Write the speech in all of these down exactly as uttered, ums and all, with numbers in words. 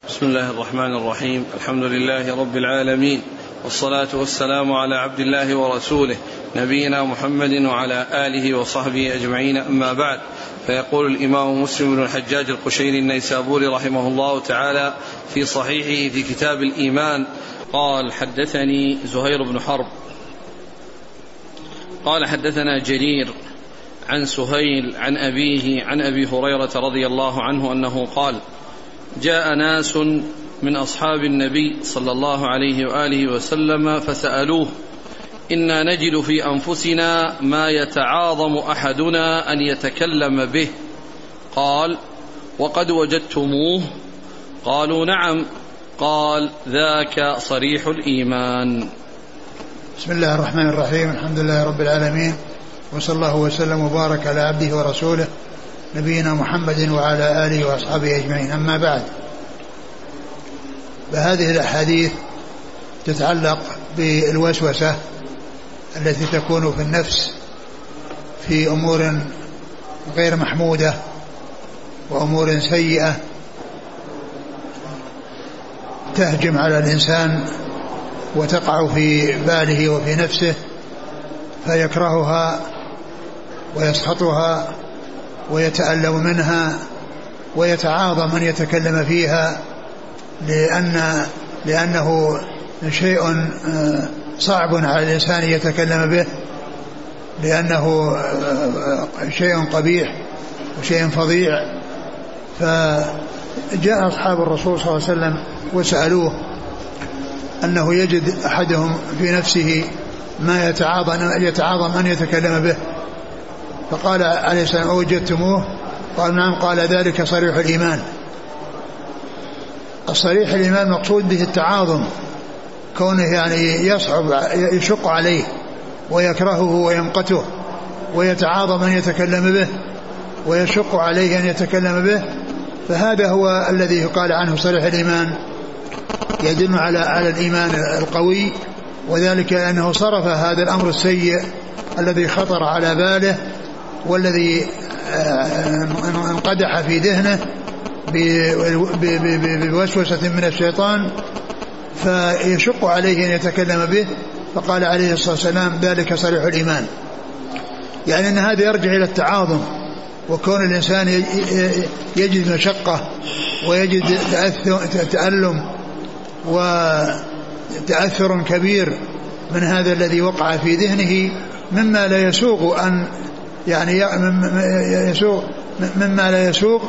بسم الله الرحمن الرحيم. الحمد لله رب العالمين، والصلاة والسلام على عبد الله ورسوله نبينا محمد وعلى آله وصحبه أجمعين، أما بعد. فيقول الإمام مسلم بن الحجاج القشيري النيسابوري رحمه الله تعالى في صحيحه في كتاب الإيمان قال: حدثني زهير بن حرب قال حدثنا جرير عن سهيل عن أبيه عن أبي هريرة رضي الله عنه أنه قال: جاء ناس من أصحاب النبي صلى الله عليه وآله وسلم فسألوه: إنا نجد في أنفسنا ما يتعاظم أحدنا أن يتكلم به. قال: وقد وجدتموه؟ قالوا: نعم. قال: ذاك صريح الإيمان. بسم الله الرحمن الرحيم. الحمد لله رب العالمين، وصلى الله وسلم وبارك على عبده ورسوله نبينا محمد وعلى آله وأصحابه أجمعين، أما بعد. فهذه الأحاديث تتعلق بالوسوسة التي تكون في النفس في أمور غير محمودة وأمور سيئة تهجم على الإنسان وتقع في باله وفي نفسه فيكرهها ويسخطها ويتألم منها ويتعاظم أن يتكلم فيها، لأن لأنه شيء صعب على الإنسان يتكلم به، لأنه شيء قبيح وشيء فظيع. فجاء أصحاب الرسول صلى الله عليه وسلم وسألوه أنه يجد أحدهم في نفسه ما يتعاظم يتعاظم أن يتكلم به، فقال عليه السلام: أوجدتموه؟ قال: نعم. قال: ذلك صريح الإيمان. الصريح الإيمان مقصود به التعاظم، كونه يعني يصعب يشق عليه ويكرهه ويمقته ويتعاظم أن يتكلم به ويشق عليه أن يتكلم به، فهذا هو الذي يقال عنه صريح الإيمان، يدل على على الإيمان القوي، وذلك أنه صرف هذا الأمر السيء الذي خطر على باله والذي انقدح في ذهنه بوسوسة من الشيطان فيشق عليه أن يتكلم به. فقال عليه الصلاة والسلام: ذلك صريح الإيمان. يعني أن هذا يرجع إلى التعاظم، وكون الإنسان يجد مشقة ويجد تألم وتأثر كبير من هذا الذي وقع في ذهنه، مما لا يسوغ أن يعني يسوغ مما لا يسوغ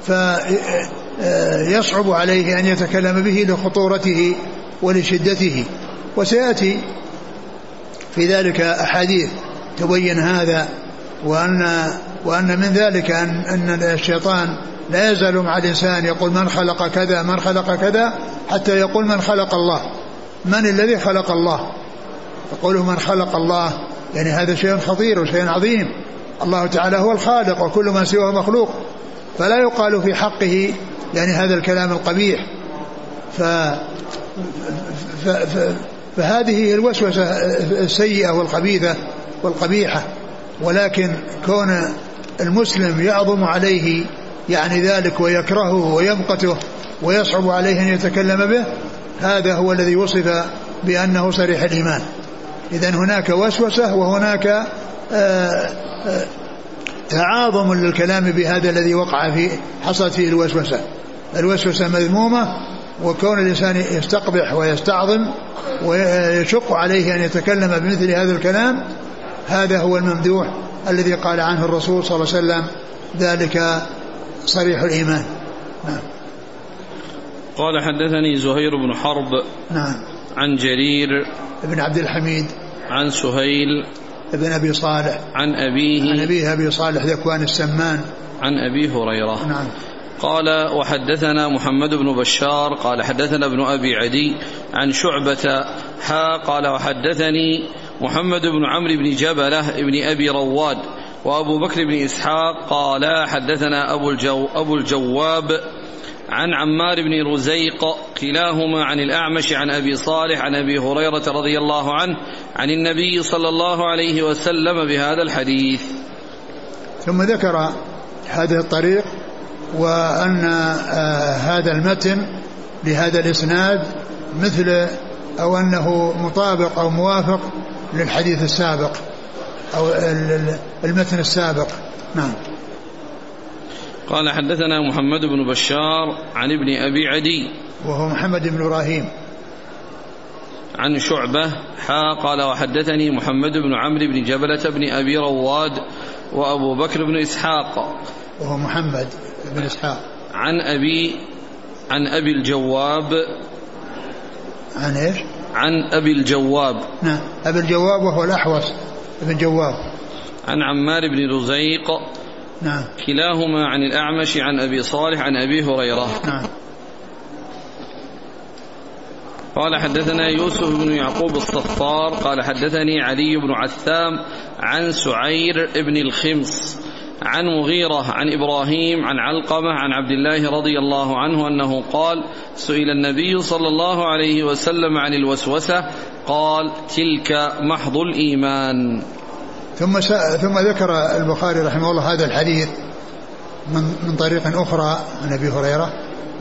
فيصعب عليه أن يتكلم به لخطورته ولشدته. وسيأتي في ذلك أحاديث تبين هذا، وأن وأن من ذلك أن أن الشيطان لا يزال مع الإنسان يقول: من خلق كذا من خلق كذا، حتى يقول: من خلق الله؟ من الذي خلق الله؟ يقوله: من خلق الله، يعني هذا شيء خطير وشيء عظيم. الله تعالى هو الخالق وكل ما سواه مخلوق، فلا يقال في حقه يعني هذا الكلام القبيح. ف... ف... ف... فهذه الوسوسة السيئة والخبيثة والقبيحة، ولكن كون المسلم يعظم عليه يعني ذلك ويكرهه ويمقته ويصعب عليه أن يتكلم به، هذا هو الذي وصف بأنه صريح الإيمان. إذن هناك وسوسة وهناك آآ آآ تعاظم للكلام بهذا الذي وقع فيه حصلت فيه الوسوسة. الوسوسة مذمومة، وكون الإنسان يستقبح ويستعظم ويشق عليه أن يتكلم بمثل هذا الكلام، هذا هو الممدوح الذي قال عنه الرسول صلى الله عليه وسلم: ذلك صريح الإيمان. نعم. قال: حدثني زهير بن حرب نعم عن جرير ابن عبد الحميد عن سهيل ابن أبي صالح عن أبيه عن أبيه أبي صالح ذكوان السمان عن أبي هريرة. نعم. قال: وحدثنا محمد بن بشار قال حدثنا ابن أبي عدي عن شعبة حا قال: وحدثني محمد بن عمرو بن جبلة ابن أبي رواد وأبو بكر بن إسحاق قال حدثنا أبو, الجو أبو الجواب عن عمار بن رزيق كلاهما عن الأعمش عن أبي صالح عن أبي هريرة رضي الله عنه عن النبي صلى الله عليه وسلم بهذا الحديث. ثم ذكر هذا الطريق، وأن هذا المتن لهذا الإسناد مثل أو أنه مطابق أو موافق للحديث السابق أو المتن السابق. نعم. قال حدثنا محمد بن بشار عن ابن أبي عدي وهو محمد بن إبراهيم عن شعبة حا قال وحدثني محمد بن عمرو بن جبلة بن أبي رواد وأبو بكر بن إسحاق وهو محمد بن إسحاق عن أبي عن أبي الجواب عن إيش؟ عن أبي الجواب. نعم أبي الجواب وهو الأحوص ابن جواب. عن عمار بن رزيق. نعم. كلاهما عن الأعمش عن أبي صالح عن أبي هريرة. نعم. قال حدثنا يوسف بن يعقوب الصفار قال حدثني علي بن عثام عن سعير بن الخمس عن مغيرة عن إبراهيم عن علقمة عن عبد الله رضي الله عنه أنه قال سئل النبي صلى الله عليه وسلم عن الوسوسة قال تلك محض الإيمان. ثم ثم ذكر البخاري رحمه الله هذا الحديث من من طريق أخرى عن أبي هريرة.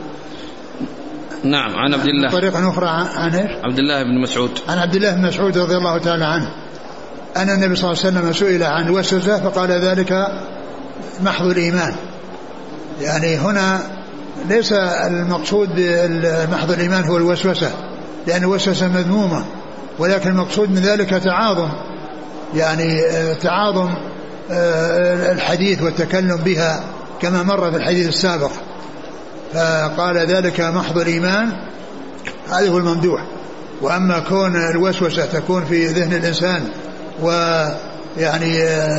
نعم عن عبد الله. من طريق أخرى عن إيش؟ عبد الله بن مسعود. عن عبد الله بن مسعود رضي الله تعالى عنه أن النبي صلى الله عليه وسلم سئل عن الوسوسة فقال ذلك محض الإيمان. يعني هنا ليس المقصود محض الإيمان هو الوسوسة لأن الوسوسة مذمومة، ولكن المقصود من ذلك تعاظم، يعني تعاظم الحديث والتكلم بها كما مر في الحديث السابق، فقال ذلك محض الإيمان. هذا هو الممدوح. وأما كون الوسوسة تكون في ذهن الإنسان ويعني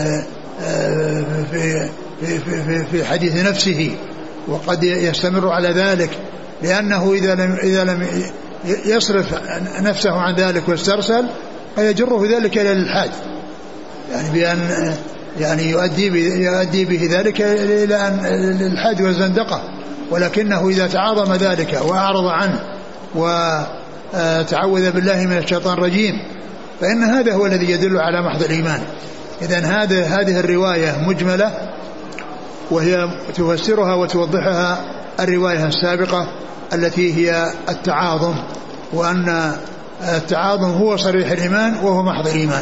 في في في في حديث نفسه وقد يستمر على ذلك لأنه إذا لم إذا لم يصرف نفسه عن ذلك واسترسل فيجره ذلك إلى الإلحاد، يعني بأن يعني يؤدي يؤدي به ذلك إلى أن الإلحاد والزندقة. ولكنه إذا تعاظم ذلك وأعرض عنه وتعوذ بالله من الشيطان الرجيم فإن هذا هو الذي يدل على محض الإيمان. إذن هذا هذه الرواية مجملة وهي تفسرها وتوضحها الرواية السابقة التي هي التعاظم، وأن التعاظم هو صريح الإيمان وهو محض الإيمان.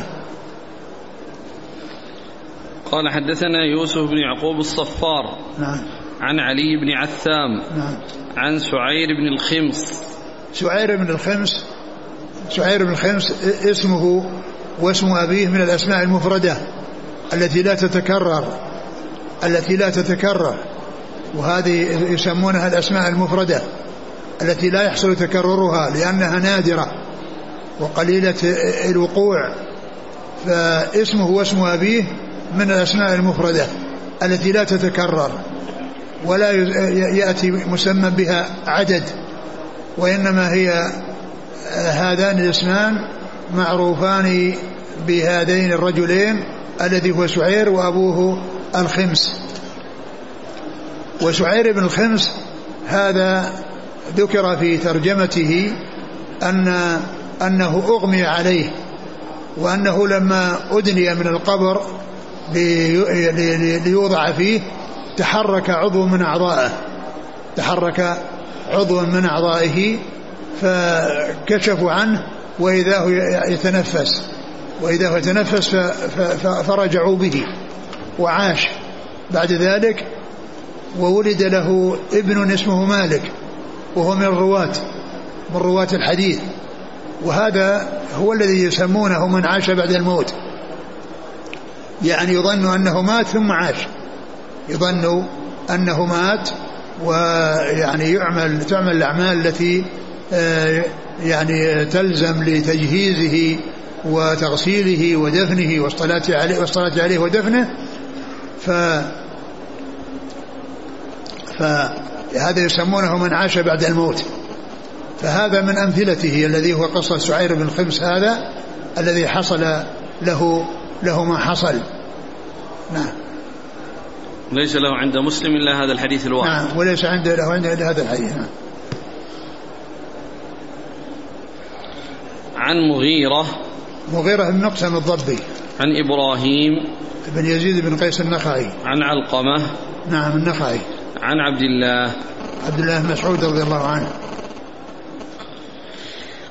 قال حدثنا يوسف بن يعقوب الصفار. نعم. عن علي بن عثام. نعم. عن سعير بن الخمس. سعير بن الخمس سعير بن الخمس اسمه واسم أبيه من الأسماء المفردة التي لا تتكرر التي لا تتكرر وهذه يسمونها الأسماء المفردة التي لا يحصل تكررها لأنها نادرة وقليلة الوقوع، فاسمه واسم أبيه من الأسماء المفردة التي لا تتكرر ولا يأتي مسمى بها عدد، وإنما هي هذان الاسمان معروفان بهذين الرجلين الذي هو سعير وأبوه الخمس. وسعير بن الخمس هذا ذكر في ترجمته أن أنه أغمي عليه، وأنه لما أدني من القبر ليوضع فيه تحرك عضو من أعضائه تحرك عضو من أعضائه فكشفوا عنه وإذا هو يتنفس وإذا هو يتنفس فرجعوا به وعاش بعد ذلك، وولد له ابن اسمه مالك وهو من الرواة من رواة الحديث، وهذا هو الذي يسمونه من عاش بعد الموت، يعني يظن أنه مات ثم عاش، يظن أنه مات ويعني يعمل تعمل الأعمال التي يعني تلزم لتجهيزه وتغسيله ودفنه والصلاة عليه والصلاة عليه ودفنه، ف فهذا يسمونه من عاش بعد الموت. فهذا من أمثلته الذي هو قصة سعير بن الخمس هذا الذي حصل له له ما حصل. نعم. ليس له عند مسلم إلا هذا الحديث الواحد. نعم، وليس عنده له عنده إلا هذا الحديث. نعم. عن مغيرة مغيرة بن مقسم الضبي. عن إبراهيم بن يزيد بن قيس النخعي. عن علقمة. نعم النخعي. عن عبد الله عبد الله بن مسعود رضي الله عنه.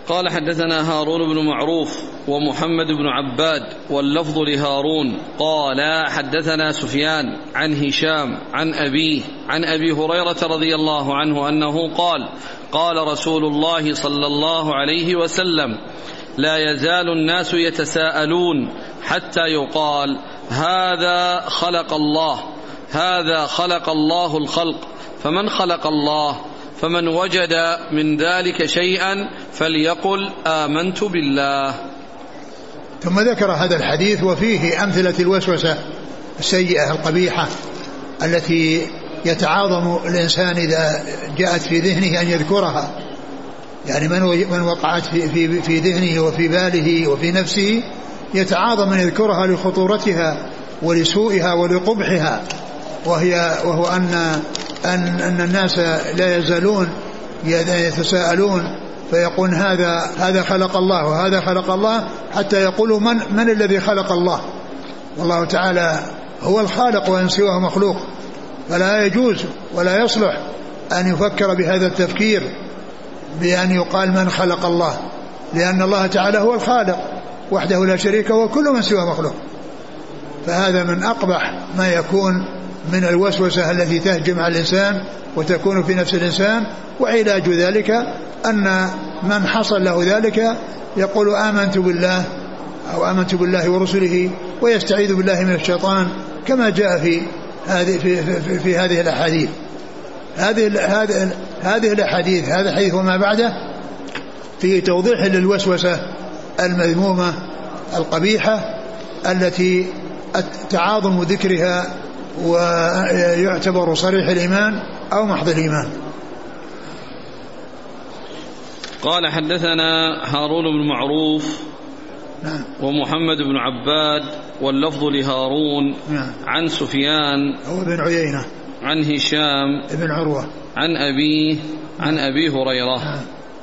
قال حدثنا هارون بن معروف ومحمد بن عباد واللفظ لهارون قال حدثنا سفيان عن هشام عن أبيه عن أبي هريرة رضي الله عنه أنه قال قال رسول الله صلى الله عليه وسلم لا يزال الناس يتساءلون حتى يقال هذا خلق الله هذا خلق الله الخلق فمن خلق الله فمن وجد من ذلك شيئا فليقل آمنت بالله. ثم ذكر هذا الحديث وفيه أمثلة الوسوسة السيئة القبيحة التي يتعاظم الإنسان إذا جاءت في ذهنه أن يذكرها، يعني من وقعت في في ذهنه وفي باله وفي نفسه يتعاظم أن يذكرها لخطورتها ولسوءها ولقبحها، وهي وهو أن أن أن الناس لا يزالون يتساءلون فيقول هذا هذا خلق الله وهذا خلق الله، حتى يقولوا من من الذي خلق الله؟ والله تعالى هو الخالق وإن سواه مخلوق، فلا يجوز ولا يصلح أن يفكر بهذا التفكير بأن يقال من خلق الله، لأن الله تعالى هو الخالق وحده لا شريك له وكل من سواه مخلوق. فهذا من أقبح ما يكون من الوسوسة التي تهجم على الإنسان وتكون في نفس الإنسان. وعلاج ذلك أن من حصل له ذلك يقول آمنت بالله أو آمنت بالله ورسله ويستعيذ بالله من الشيطان، كما جاء في هذه في, في, في هذه الأحاديث. هذه هذه هذه الأحاديث هذا الحديث وما بعده في توضيح للوسوسة المذمومة القبيحة التي تعاظم ذكرها ويعتبر صريح الإيمان أو محض الإيمان. قال حدثنا هارون بن معروف نعم. ومحمد بن عباد واللفظ لهارون نعم. عن سفيان هو بن عيينة عن هشام ابن عروة عن أبيه عن أبي هريرة نعم.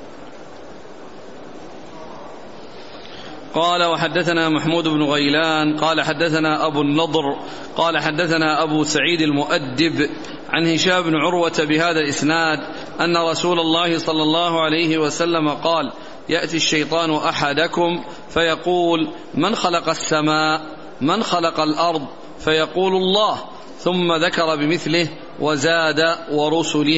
قال وحدثنا محمود بن غيلان قال حدثنا أبو النضر قال حدثنا أبو سعيد المؤدب عن هشام بن عروة بهذا الإسناد أن رسول الله صلى الله عليه وسلم قال يأتي الشيطان أحدكم فيقول من خلق السماء من خلق الأرض فيقول الله ثم ذكر بمثله وزاد ورسله.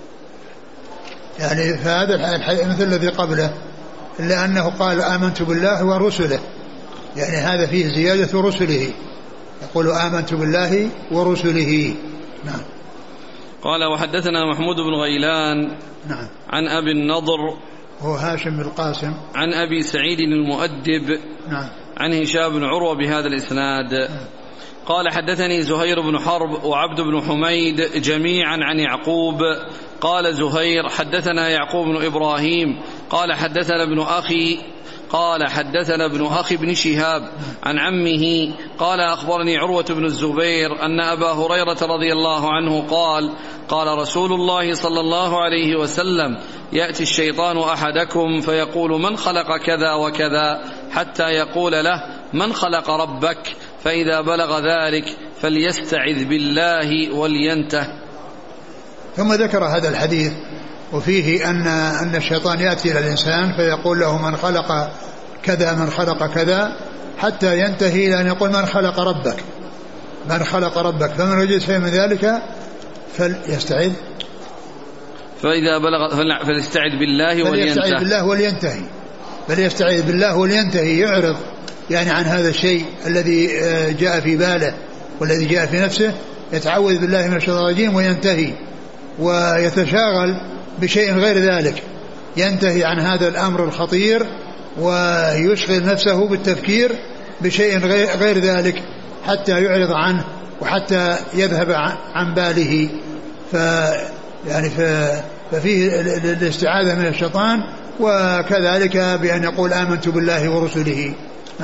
يعني فهذا مثل الذي قبله إلا أنه قال آمنت بالله ورسله، يعني هذا فيه زيادة رسله، يقول آمنت بالله ورسله. نعم. قال وحدثنا محمود بن غيلان نعم. عن أبي النضر هو هاشم بن القاسم عن أبي سعيد المؤدب نعم. عن هشام بن عروة بهذا الإسناد نعم. قال حدثني زهير بن حرب وعبد بن حميد جميعا عن يعقوب قال زهير حدثنا يعقوب بن إبراهيم قال حدثنا ابن أخي قال حدثنا ابن أخي بن شهاب عن عمه قال أخبرني عروة بن الزبير أن أبا هريرة رضي الله عنه قال قال رسول الله صلى الله عليه وسلم يأتي الشيطان أحدكم فيقول من خلق كذا وكذا حتى يقول له من خلق ربك فإذا بلغ ذلك فليستعذ بالله ولينته. ثم ذكر هذا الحديث وفيه أن أن الشيطان يأتي إلى الإنسان فيقول له من خلق كذا من خلق كذا حتى ينتهي إلى أن يقول من خلق ربك من خلق ربك فمن وجد شيء من ذلك فليستعذ فإذا بلغ فليستعذ بالله ولينته فليستعذ بالله ولينتهي فليستعذ بالله ولينتهي يعرض يعني عن هذا الشيء الذي جاء في باله والذي جاء في نفسه، يتعوذ بالله من الشيطان الرجيم وينتهي ويتشاغل بشيء غير ذلك، ينتهي عن هذا الأمر الخطير ويشغل نفسه بالتفكير بشيء غير ذلك حتى يعرض عنه وحتى يذهب عن باله. ف يعني ففيه الاستعاذة من الشيطان وكذلك بأن يقول آمنت بالله ورسله.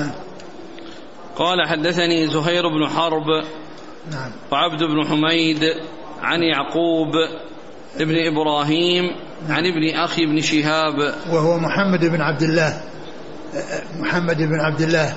قال حدثني زهير بن حرب نعم. وعبد بن حميد عن يعقوب ابن إبراهيم عن ابن أخي بن شهاب وهو محمد بن عبد الله محمد بن عبد الله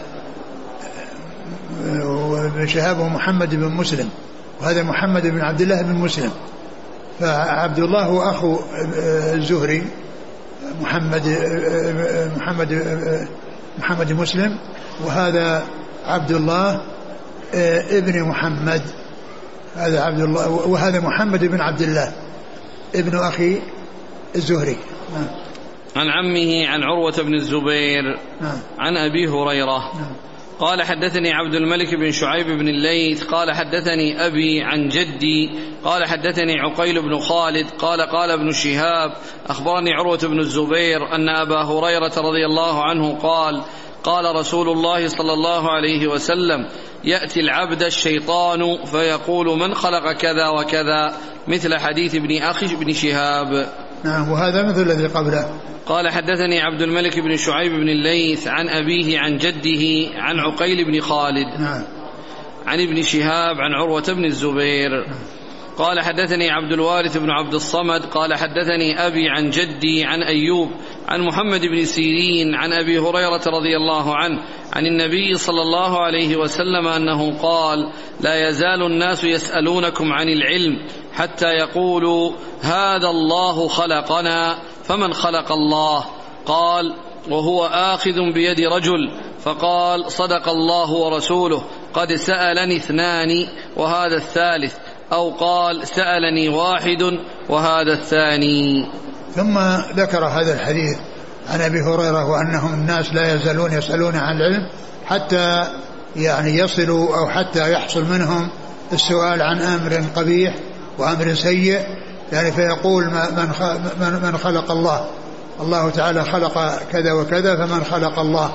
وابن شهاب هو محمد بن مسلم وهذا محمد بن عبد الله بن مسلم. فعبد الله هو أخو الزهري محمد محمد محمد مسلم، وهذا عبد الله ابن محمد، هذا عبد الله، وهذا محمد بن عبد الله ابن أخي الزهري. نعم. عن عمه عن عروة بن الزبير. نعم. عن أبي هريرة. نعم. قال حدثني عبد الملك بن شعيب بن الليث قال حدثني أبي عن جدي قال حدثني عقيل بن خالد قال قال ابن شهاب أخبرني عروة بن الزبير أن أبا هريرة رضي الله عنه قال قال رسول الله صلى الله عليه وسلم يأتي العبد الشيطان فيقول من خلق كذا وكذا مثل حديث ابن أخي بن شهاب. نعم. وهذا مثل الذي قبله. قال حدثني عبد الملك بن شعيب بن الليث عن أبيه عن جده عن عقيل بن خالد. نعم. عن ابن شهاب عن عروة بن الزبير. نعم. قال حدثني عبد الوارث بن عبد الصمد قال حدثني أبي عن جدي عن أيوب عن محمد بن سيرين عن أبي هريرة رضي الله عنه عن النبي صلى الله عليه وسلم أنه قال لا يزال الناس يسألونكم عن العلم حتى يقولوا هذا الله خلقنا فمن خلق الله؟ قال وهو آخذ بيد رجل، فقال صدق الله ورسوله قد سألني اثنان وهذا الثالث، أو قال سألني واحد وهذا الثاني. ثم ذكر هذا الحديث عن أبي هريرة وأنهم الناس لا يزالون يسألون عن العلم حتى يعني يصلوا أو حتى يحصل منهم السؤال عن أمر قبيح وأمر سيء، يعني فيقول من من خلق الله، الله تعالى خلق كذا وكذا فمن خلق الله،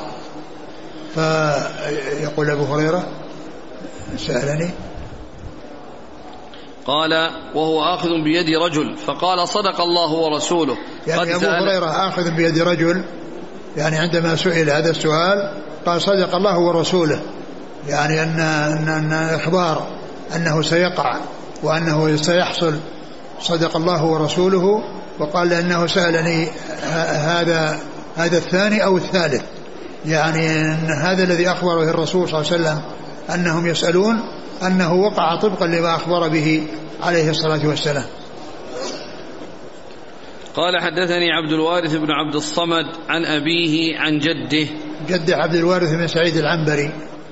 فيقول أبو هريرة سألني قال وهو آخذ بيد رجل، فقال صدق الله ورسوله. يعني أبو هريرة آخذ بيد رجل، يعني عندما سئل هذا السؤال قال صدق الله ورسوله، يعني أن, أن, أن إخبار أنه سيقع وأنه سيحصل صدق الله ورسوله، وقال لأنه سألني هذا هذا الثاني أو الثالث، يعني أن هذا الذي أخبر به الرسول صلى الله عليه وسلم أنهم يسألون أنه وقع طبقا لما أخبر به عليه الصلاة والسلام. قال حدثني عبد الوارث بن عبد الصمد عن أبيه عن جده. جده عبد الوارث بن سعيد العنبري.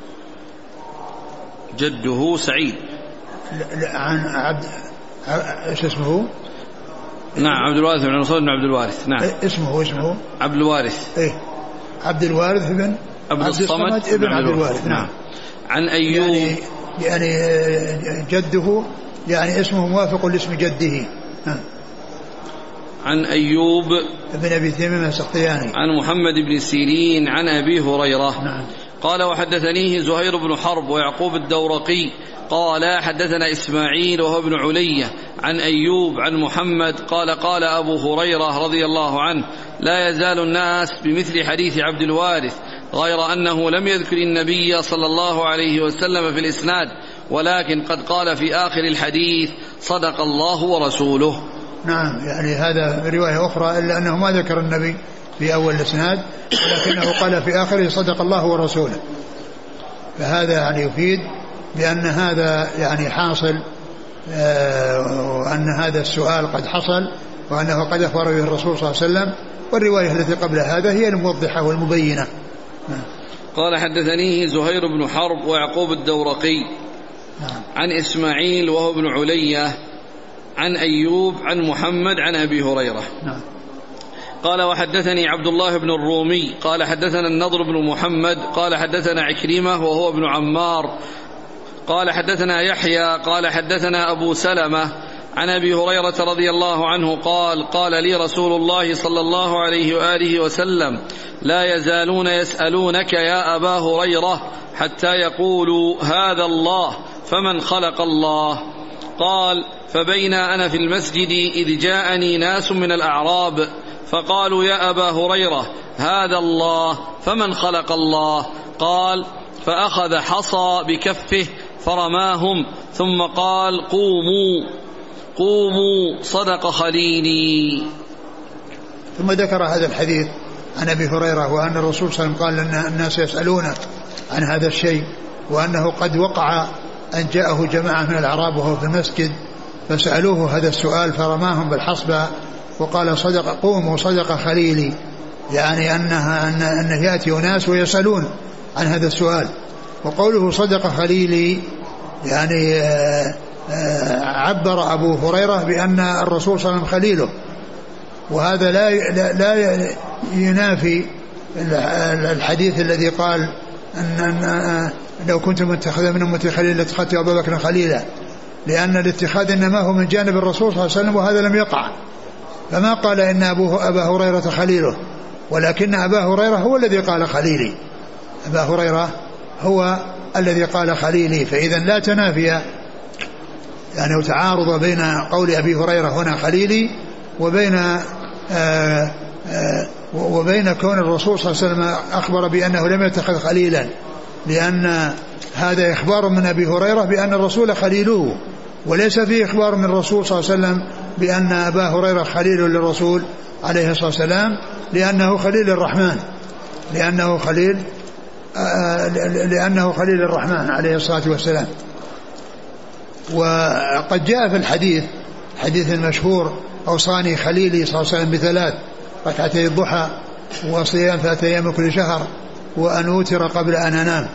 جده سعيد. عن عبد ايش اسمه؟ نعم عبد الوارث بن نصر بن عبد الوارث. نعم اسمه اسمه عبد الوارث. ايه عبد الوارث بن عبد الصمد ابن عبد الوارث. نعم. عن أيوب يعني, يعني جده يعني اسمه موافق لاسم جده. نعم. عن أيوب بن أبي تميم السختياني عن محمد بن سيرين عن أبي هريرة. نعم. قال وحدثنيه زهير بن حرب ويعقوب الدورقي قال حدثنا إسماعيل وهو ابن علية عن أيوب عن محمد قال قال أبو هريرة رضي الله عنه لا يزال الناس بمثل حديث عبد الوارث، غير أنه لم يذكر النبي صلى الله عليه وسلم في الإسناد، ولكن قد قال في آخر الحديث صدق الله ورسوله. نعم. يعني هذا رواية أخرى إلا أنه ما ذكر النبي في أول الإسناد، ولكنه قال في آخره صدق الله ورسوله، فهذا يعني يفيد بأن هذا يعني حاصل، وأن هذا السؤال قد حصل وأنه قد أخبر به الرسول صلى الله عليه وسلم، والرواية التي قبل هذا هي الموضحة والمبينة. قال حدثنيه زهير بن حرب ويعقوب الدورقي عن إسماعيل وهو ابن علية عن أيوب عن محمد عن أبي هريرة. قال وحدثني عبد الله بن الرومي قال حدثنا النضر بن محمد قال حدثنا عكرمة وهو ابن عمار قال حدثنا يحيى قال حدثنا أبو سلمة عن أبي هريرة رضي الله عنه قال قال لي رسول الله صلى الله عليه وآله وسلم لا يزالون يسألونك يا أبا هريرة حتى يقولوا هذا الله فمن خلق الله؟ قال فبين أنا في المسجد إذ جاءني ناس من الأعراب فقالوا يا أبا هريرة هذا الله فمن خلق الله؟ قال فأخذ حصى بكفه فرماهم ثم قال قوموا قوموا صدق خليلي. ثم ذكر هذا الحديث عن أبي هريرة وأن الرسول صلى الله عليه وسلم قال أن الناس يسألونه عن هذا الشيء، وأنه قد وقع أن جاءه جماعة من الأعراب وهو في المسجد فسألوه هذا السؤال فرماهم بالحصبة وقال صدق قوم وصدق خليلي، يعني أنها أن أنه يأتي أناس ويسألون عن هذا السؤال. وقوله صدق خليلي يعني عبر أبو هريرة بأن الرسول صلى الله عليه وسلم خليله، وهذا لا لا ينافي الحديث الذي قال أن لو كنت متخذا من أمتي خليلا لاتخذت أبا بكر خليلا، لأن الاتخاذ إنما هو من جانب الرسول صلى الله عليه وسلم وهذا لم يقع، فما قال إن أبوه أبا هريرة خليله، ولكن أبا هريرة هو الذي قال خليلي، أبا هريرة هو الذي قال خليلي. فإذا لا تنافي يعني وتعارض بين قول أبي هريرة هنا خليلي وبين آآ آآ وبين كون الرسول صلى الله عليه وسلم أخبر بأنه لم يتخذ خليلا، لأن هذا إخبار من أبي هريرة بأن الرسول خليله، وليس فيه إخبار من الرسول صلى الله عليه وسلم بأن أبا هريرة خليل للرسول عليه الصلاة والسلام، لأنه خليل الرحمن لأنه خليل لأنه خليل الرحمن عليه الصلاة والسلام. وقد جاء في الحديث حديث المشهور أوصاني خليلي صلى الله عليه وسلم بثلاث: ركعتي الضحى وصيام ثلاثة أيام كل شهر وأن أوتر قبل أن أنام.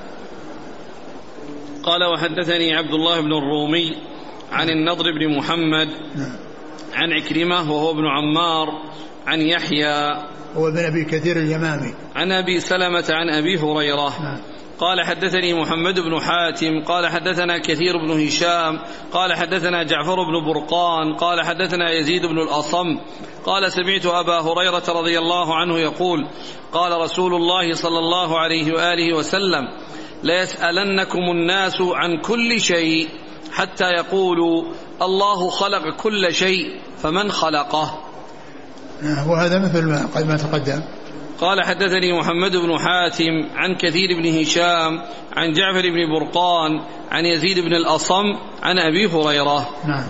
قال وحدثني عبد الله بن الرومي عن النضر بن محمد عن عكرمة وهو ابن عمار عن يحيى هو ابن أبي كثير اليمامي عن أبي سلمة عن أبي هريرة قال حدثني محمد بن حاتم قال حدثنا كثير بن هشام قال حدثنا جعفر بن برقان قال حدثنا يزيد بن الأصم قال سمعت أبا هريرة رضي الله عنه يقول قال رسول الله صلى الله عليه وآله وسلم: ليسألنكم الناس عن كل شيء حتى يقولوا الله خلق كل شيء فمن خلقه. وهذا مثل ما قد ما تقدم. قال حدثني محمد بن حاتم عن كثير بن هشام عن جعفر بن برقان عن يزيد بن الأصم عن أبي هريرة. نعم.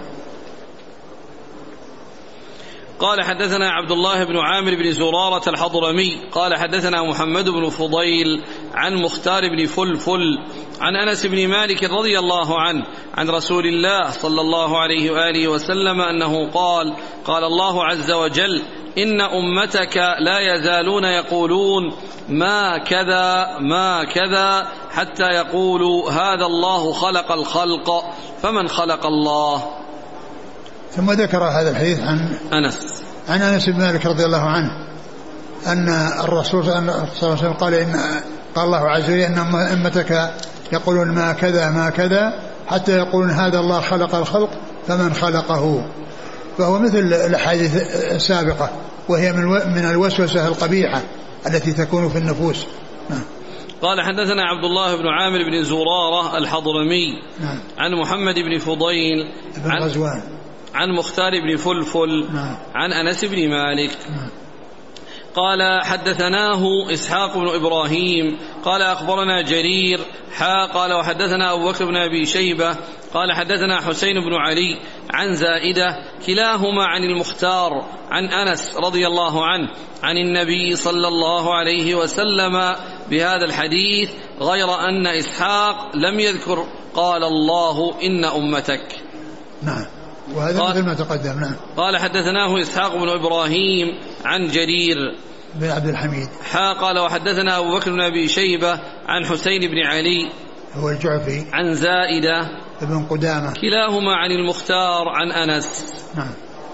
قال حدثنا عبد الله بن عامر بن زرارة الحضرمي قال حدثنا محمد بن فضيل عن مختار بن فلفل عن أنس بن مالك رضي الله عنه عن رسول الله صلى الله عليه وآله وسلم أنه قال: قال الله عز وجل: إن أمتك لا يزالون يقولون ما كذا ما كذا حتى يقولوا هذا الله خلق الخلق فمن خلق الله. ثم ذكر هذا الحديث عن أنس عن أنس بن مالك رضي الله عنه أن الرسول صلى الله عليه وسلم قال إن قال الله عز وجل إن أمتك يقولون ما كذا ما كذا حتى يقولون هذا الله خلق الخلق فمن خلقه. فهو مثل الأحاديث السابقة وهي من الوسوسة القبيحة التي تكون في النفوس. قال حدثنا عبد الله بن عامر بن زرارة الحضرمي عن محمد بن فضيل بن غزوان عن مختار بن فلفل عن أنس بن مالك قال حدثناه إسحاق بن إبراهيم قال أخبرنا جرير حا قال وحدثنا أبو بكر بن أبي شيبة قال حدثنا حسين بن علي عن زائدة كلاهما عن المختار عن أنس رضي الله عنه عن النبي صلى الله عليه وسلم بهذا الحديث غير أن إسحاق لم يذكر قال الله إن أمتك. نعم. وهذا مثل ما تقدم. نعم. قال حدثناه إسحاق بن إبراهيم عن جرير بن عبد الحميد حا قال وحدثنا أبو بكر بن أبي شيبة عن حسين بن علي هو الجعفي عن زائدة ابن قدامة كلاهما عن المختار عن أنس. نعم.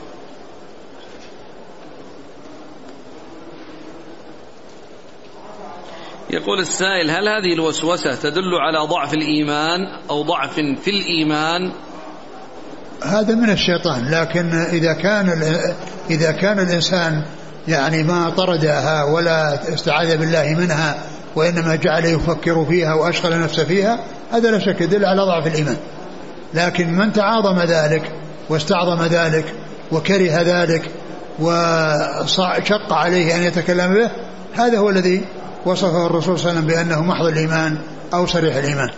يقول السائل: هل هذه الوسوسة تدل على ضعف الإيمان أو ضعف في الإيمان؟ هذا من الشيطان، لكن إذا كان إذا كان الإنسان يعني ما طردها ولا استعاذ بالله منها وإنما جعل يفكر فيها وأشغل نفسه فيها هذا لا شك يدل على ضعف الإيمان. لكن من تعاظم ذلك واستعظم ذلك وكره ذلك وشق عليه أن يتكلم به هذا هو الذي وصفه الرسول صلى الله عليه وسلم بأنه محض الإيمان أو صريح الإيمان.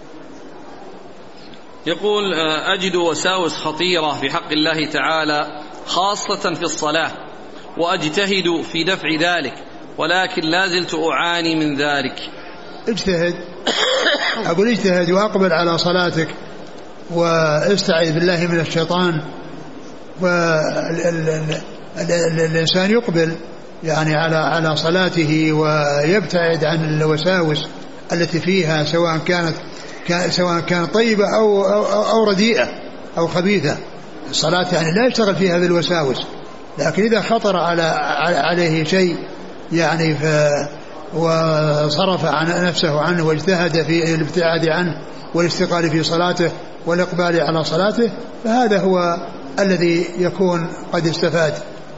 يقول: أجد وساوس خطيرة في حق الله تعالى خاصة في الصلاة وأجتهد في دفع ذلك ولكن لا زلت أعاني من ذلك. اجتهد أقول اجتهد وأقبل على صلاتك واستعذ بالله من الشيطان. الإنسان يقبل يعني على على صلاته ويبتعد عن الوساوس التي فيها سواء كانت سواء كانت طيبة أو, أو, أو رديئة أو خبيثة. الصلاة يعني لا يشتغل فيها بالوساوس، لكن إذا خطر على عليه شيء يعني وصرف عن نفسه عنه واجتهد في الابتعاد عنه والاستقال في صلاته والإقبال على صلاته، فهذا هو الذي يكون قد استفاد.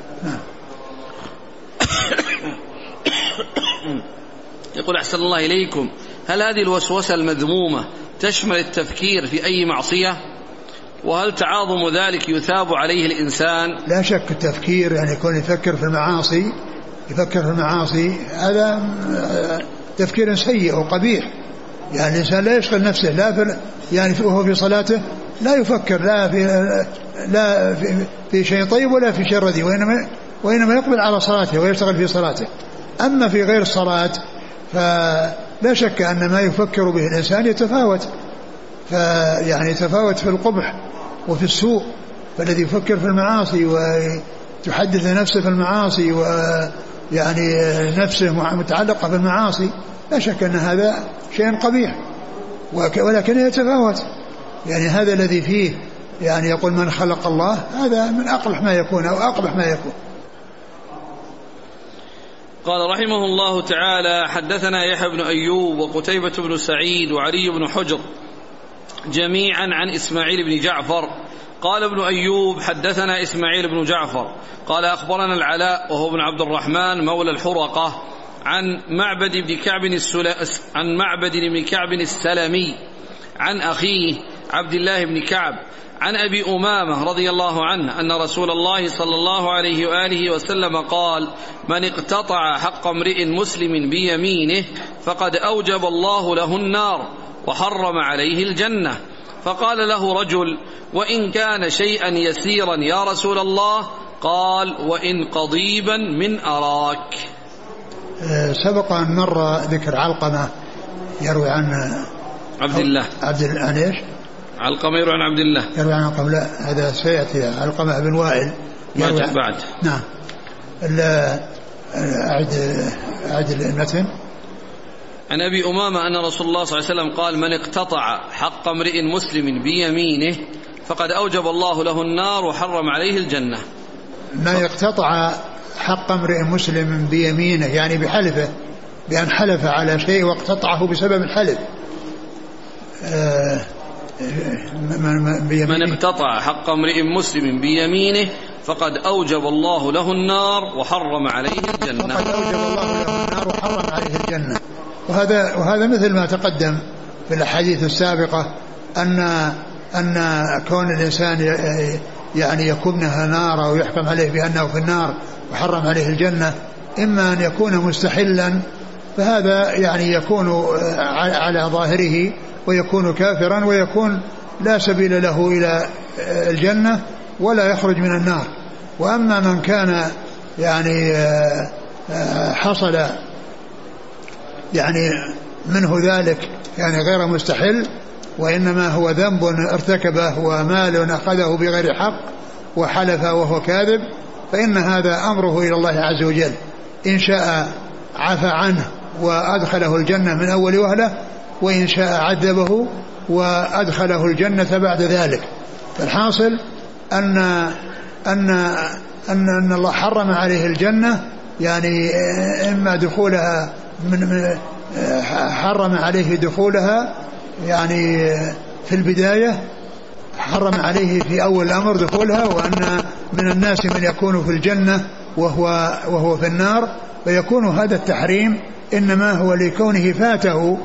يقول أحسن الله إليكم، هل هذه الوسوسة المذمومة تشمل التفكير في أي معصية؟ وهل تعاظم ذلك يثاب عليه الإنسان؟ لا شك التفكير يعني يكون يفكر في المعاصي يفكر في المعاصي هذا تفكير سيء وقبيح. يعني الإنسان لا يشغل نفسه لا في يعني وهو في صلاته لا يفكر لا في لا في, في شيء طيب ولا في شيء رديء، وإنما وإنما يقبل على صلاته ويشتغل في صلاته. أما في غير الصلاة فلا شك أن ما يفكر به الإنسان يتفاوت، فيعني يتفاوت في القبح وفي السوء. فالذي يفكر في المعاصي وتحدث نفسه في المعاصي ويعني نفسه متعلقة بالمعاصي لا شك أن هذا شيء قبيح، ولكن يتفاوت. يعني هذا الذي فيه يعني يقول من خلق الله، هذا من أقبح ما يكون أو أقبح ما يكون. قال رحمه الله تعالى: حدثنا يحيى بن أيوب وقتيبة بن سعيد وعلي بن حجر جميعا عن إسماعيل بن جعفر. قال ابن أيوب: حدثنا إسماعيل بن جعفر قال أخبرنا العلاء وهو بن عبد الرحمن مولى الحرقة عن معبد بن كعب عن معبد بن كعب السلمي عن أخيه عبد الله بن كعب عن أبي أمامة رضي الله عنه أن رسول الله صلى الله عليه وآله وسلم قال: من اقتطع حق امرئ مسلم بيمينه فقد أوجب الله له النار وحرم عليه الجنة. فقال له رجل: وإن كان شيئا يسيرا يا رسول الله؟ قال: وإن قضيبا من أراك. سبق أن مر ذكر علقمة يروي عن عبد الله عبد عن ايش؟ علقمة يروي عن عبد الله يروي عن علقمة. لا هذا سيأتي. علقمة بن وائل يروي عن... بعد. نعم. أعد أعد المتن. عن أبي أمامة أن رسول الله صلى الله عليه وسلم قال: من اقتطع حق امرئ مسلم بيمينه فقد أوجب الله له النار وحرم عليه الجنة. ما يقتطع حق امرئ مسلم بيمينه يعني بحلفه، بأن حلف على شيء واقتطعه بسبب الحلف. من اقتطع حق امرئ مسلم بيمينه فقد أوجب الله له النار وحرم عليه الجنة. فقد أوجب الله له النار وحرم عليه الجنة. وهذا وهذا مثل ما تقدم في الأحاديث السابقة أن أن كون الإنسان يعني يكونها نار أو يحكم عليه بأنه في النار وحرم عليه الجنة، إما أن يكون مستحلا فهذا يعني يكون على ظاهره ويكون كافرا ويكون لا سبيل له إلى الجنة ولا يخرج من النار. وأما من كان يعني حصل يعني منه ذلك يعني غير مستحل وإنما هو ذنب ارتكبه ومال أخذه بغير حق وحلف وهو كاذب، فإن هذا أمره إلى الله عز وجل، إن شاء عفى عنه وأدخله الجنة من أول وهلة، وإن شاء عذبه وأدخله الجنة بعد ذلك. فالحاصل أن أن أن أن الله حرم عليه الجنة، يعني إما دخولها من حرم عليه دخولها يعني في البداية، حرم عليه في أول الأمر دخولها، وأن من الناس من يكون في الجنة وهو وهو في النار، فيكون هذا التحريم إنما هو لكونه فاته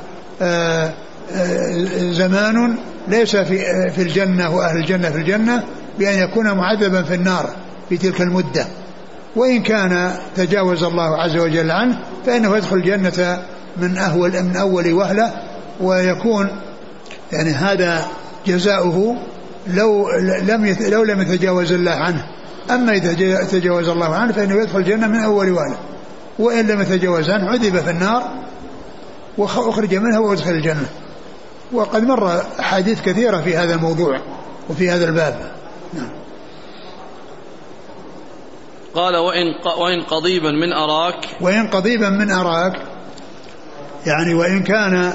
زمان ليس في في الجنة وأهل الجنة في الجنة، بأن يكون معذبا في النار في تلك المدة. وإن كان تجاوز الله عز وجل عنه فإنه يدخل الجنة من أول من أول وهلة، ويكون يعني هذا جزاؤه لو لم لو لم يتجاوز الله عنه. أما إذا تجاوز الله عنه فإنه يدخل الجنة من أول وهلة، وإن لم يتجاوز عنه عذب في النار وأخرج منها وأدخل الجنة. وقد مر أحاديث كثيرة في هذا الموضوع وفي هذا الباب. نعم. قال وإن, وإن قضيبا من أراك وإن قضيبا من أراك يعني وإن كان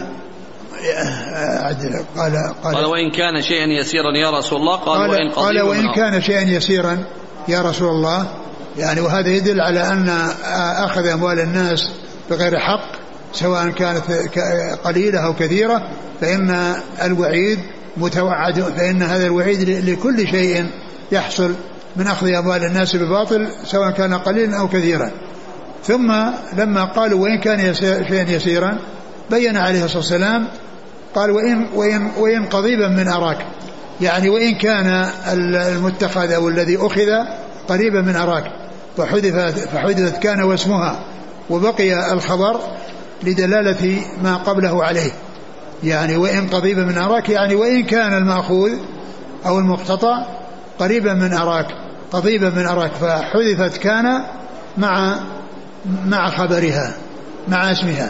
قال, قال, قال وإن كان شيئا يسيرا يا رسول الله قال, قال وإن, قال وإن كان شيئا يسيرا يا رسول الله يعني وهذا يدل على أن أخذ أموال الناس بغير حق سواء كانت قليلة أو كثيرة فإن الوعيد متوعد فإن هذا الوعيد لكل شيء يحصل من أخذ أموال الناس بباطل سواء كان قليلا أو كثيرا. ثم لما قالوا وإن كان شيئا يسيرا بين عليه الصلاة والسلام قال وإن, وإن, وإن قضيبا من أراك يعني وإن كان المتخذ أو الذي أخذ قريبا من أراك فحدثت, فحدثت كان واسمها وبقي الخبر لدلالة ما قبله عليه يعني وإن قضيبا من أراك يعني وإن كان المأخوذ أو المقتطع قريبا من أراك قضيبا من أراك فحدثت كان مع مع خبرها مع اسمها.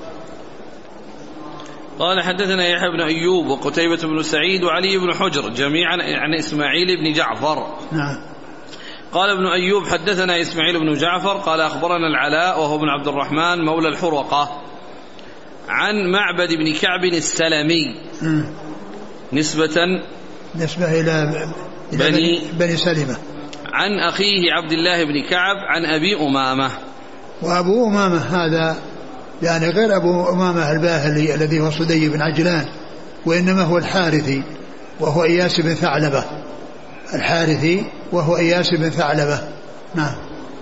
قال حدثنا يحيى بن أيوب وقتيبة بن سعيد وعلي بن حجر جميعا عن إسماعيل بن جعفر. نعم. قال ابن أيوب حدثنا إسماعيل بن جعفر قال أخبرنا العلاء وهو بن عبد الرحمن مولى الحرقة عن معبد بن كعب السلمي م. نسبة نسبة إلى بني, بني سلمة عن أخيه عبد الله بن كعب عن أبي أمامة. وأبو أمامة هذا يعني غير أبو أمامة الباهلي الذي هو صدي بن عجلان وإنما هو الحارثي وهو إياس بن ثعلبة الحارثي وهو إياس بن ثعلبة. نعم.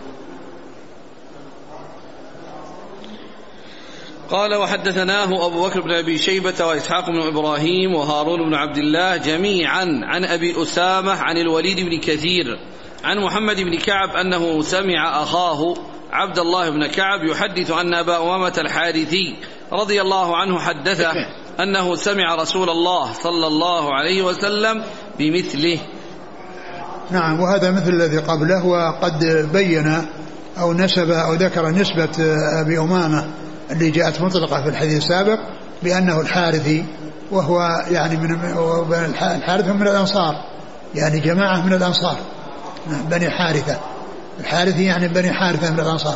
قال وحدثناه أبو بكر بن أبي شيبة وإسحاق بن إبراهيم وهارون بن عبد الله جميعا عن أبي أسامة عن الوليد بن كثير عن محمد بن كعب أنه سمع أخاه عبد الله بن كعب يحدث أن أبا أمامة الحارثي رضي الله عنه حدثه أنه سمع رسول الله صلى الله عليه وسلم بمثله. نعم. وهذا مثل الذي قبله وقد بين أو نسب أو ذكر نسبة أبي أمامة اللي جاءت مطلقة في الحديث السابق بأنه الحارثي وهو يعني من الحارث من الأنصار يعني جماعة من الأنصار بني حارثة الحارثي يعني بني حارثة من الأنصار.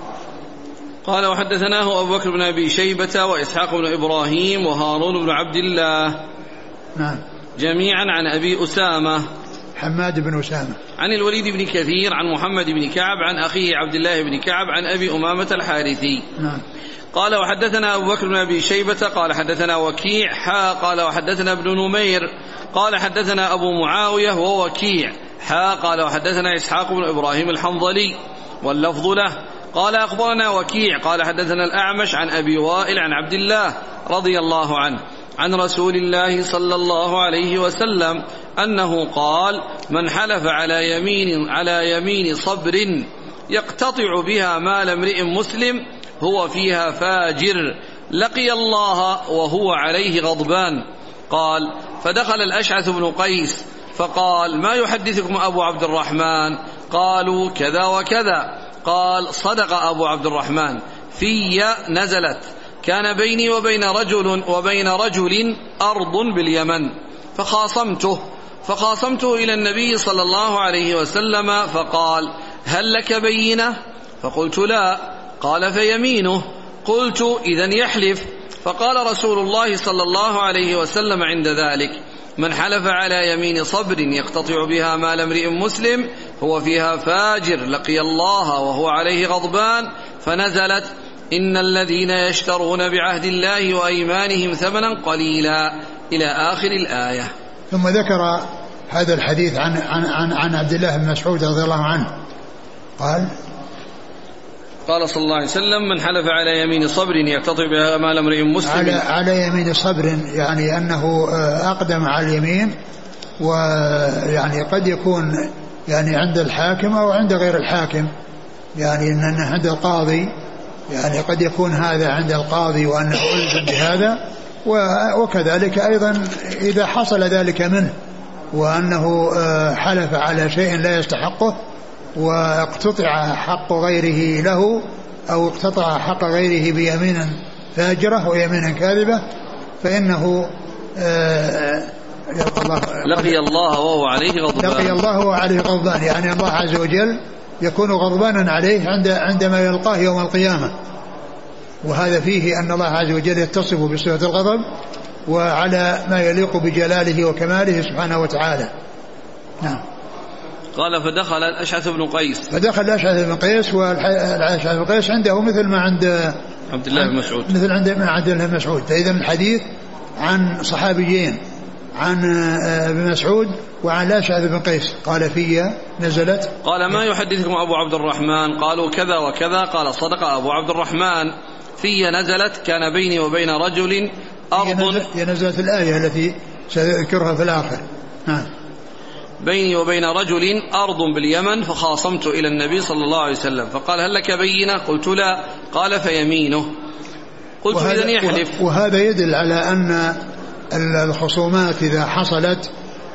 قال وحدثناه أبو بكر بن أبي شيبة وإسحاق بن إبراهيم وهارون بن عبد الله نعم جميعا عن أبي أسامة حماد بن أسامة عن الوليد بن كثير عن محمد بن كعب عن أخيه عبد الله بن كعب عن أبي أمامة الحارثي. نعم. قال وحدثنا أبو بكر بن أبي شيبة قال حدثنا وكيع حا قال وحدثنا ابن نمير قال حدثنا أبو معاوية ووكيع حا قال وحدثنا إسحاق بن إبراهيم الحنظلي واللفظ له قال أخبرنا وكيع قال حدثنا الأعمش عن أبي وائل عن عبد الله رضي الله عنه عن رسول الله صلى الله عليه وسلم أنه قال من حلف على يمين على يمين صبر يقتطع بها مال امرئ مسلم هو فيها فاجر لقي الله وهو عليه غضبان. قال فدخل الأشعث بن قيس فقال ما يحدثكم أبو عبد الرحمن؟ قالوا كذا وكذا. قال صدق أبو عبد الرحمن في نزلت كان بيني وبين رجل وبين رجل أرض باليمن فخاصمته فخاصمته إلى النبي صلى الله عليه وسلم فقال هل لك بينة؟ فقلت لا. قال فيمينه. قلت إذن يحلف. فقال رسول الله صلى الله عليه وسلم عند ذلك من حلف على يمين صبر يقتطع بها مال امرئ مسلم هو فيها فاجر لقي الله وهو عليه غضبان. فنزلت إن الذين يشترون بعهد الله وأيمانهم ثمنا قليلا إلى آخر الآية. ثم ذكر هذا الحديث عن, عن, عن, عن عبد الله بن مسعود رضي الله عنه قال قال صلى الله عليه وسلم من حلف على يمين صبر يقتطع بها مال امرئ مسلم على, على يمين صبر يعني أنه أقدم على اليمين ويعني قد يكون يعني عند الحاكم أو عند غير الحاكم يعني أنه عند القاضي يعني قد يكون هذا عند القاضي وأنه ألزم بهذا وكذلك أيضا إذا حصل ذلك منه وأنه حلف على شيء لا يستحقه واقتطع حق غيره له أو اقتطع حق غيره بيمين فاجرة ويمين كاذبة فإنه لقي الله وهو عليه غضبان لقي الله وهو عليه غضبان يعني الله عز وجل يكون غضبانا عليه عند عندما يلقاه يوم القيامة. وهذا فيه أن الله عز وجل يتصف بصفة الغضب وعلى ما يليق بجلاله وكماله سبحانه وتعالى. نعم. قال فدخل الأشعث بن قيس فدخل الأشعث بن قيس، والأشعث بن قيس عنده مثل ما عند عبد الله بن مسعود مثل عند عبد الله بن مسعود. فإذا الحديث عن صحابيين، عن ابن مسعود وعن الأشعث بن قيس. قال في نزلت. قال ما يحدثكم أبو عبد الرحمن؟ قالوا كذا وكذا. قال صدق أبو عبد الرحمن، في نزلت كان بيني وبين رجل أرض. هي نزلت الآية التي سأذكرها في الآخر. نعم. بيني وبين رجل أرض باليمن فخاصمت إلى النبي صلى الله عليه وسلم فقال هل لك بينة؟ قلت لا. قال فيمينه. قلت إذن يحلف. وهذا يدل على أن الخصومات إذا حصلت،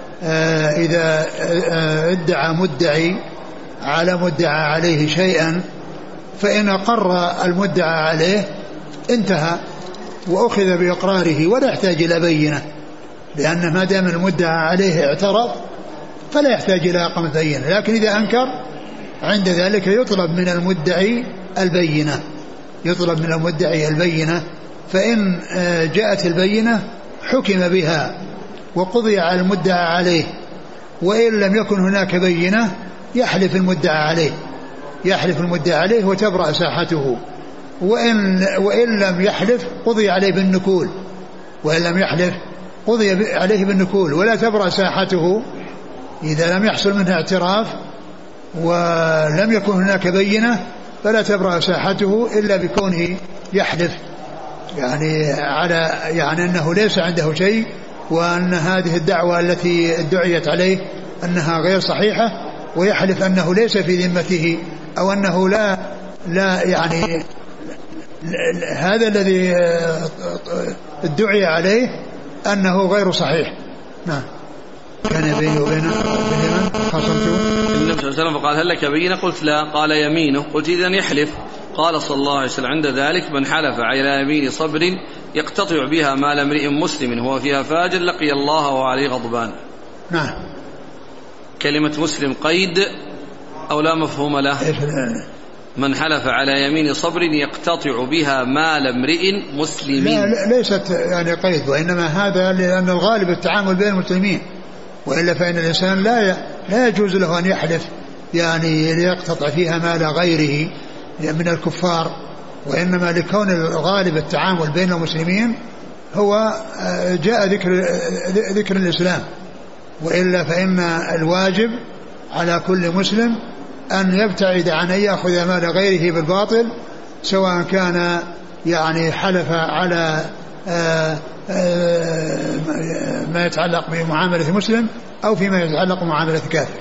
إذا ادعى مدعي على مدعى عليه شيئا، فإن أقر المدعى عليه انتهى وأخذ بإقراره ولا يحتاج إلى بينة، لأن ما دام المدعى عليه اعترض فلا يحتاج إلى إقامة بينة. لكن إذا أنكر عند ذلك يطلب من المدعي البينة، يطلب من المدعي البينة، فإن جاءت البينة حكم بها وقضي على المدعى عليه، وإن لم يكن هناك بينة يحلف المدعى عليه، يحلف المدعى عليه وتبرأ ساحته، وإن, وإن لم يحلف قضي عليه بالنكول، وإن لم يحلف قضي عليه بالنكول ولا تبرأ ساحته إذا لم يحصل منه اعتراف ولم يكن هناك بينة، فلا تبرأ ساحته إلا بكونه يحلف يعني على يعني أنه ليس عنده شيء، وأن هذه الدعوة التي ادعيت عليه أنها غير صحيحة، ويحلف أنه ليس في ذمته، أو أنه لا لا يعني هذا الذي ادعي عليه أنه غير صحيح. نعم. كان بيني وبين اليمن خاصمته النبي صلى الله عليه وسلم فقال هل لك بينة؟ قلت لا. قال يمينه. قلت إذن يحلف. قال صلى الله عليه وسلم عند ذلك من حلف على يمين صبر يقتطع بها مال امرئ مسلم هو فيها فاجر لقي الله وعليه غضبان. نعم. كلمة مسلم قيد أو لا مفهوم له؟ من حلف على يمين صبر يقتطع بها مال امرئ مسلم. لا ليست يعني قيد، وإنما هذا لأن الغالب التعامل بين المسلمين، وإلا فإن الإنسان لا لا يجوز له أن يحلف يعني ليقتطع فيها مال غيره من الكفار، وإنما لكون الغالب التعامل بين المسلمين هو جاء ذكر ذكر الإسلام، وإلا فإن الواجب على كل مسلم أن يبتعد عن أن يأخذ مال غيره بالباطل، سواء كان يعني حلف على آآ آآ ما يتعلق بمعاملة مسلم أو فيما يتعلق بمعاملة كافر.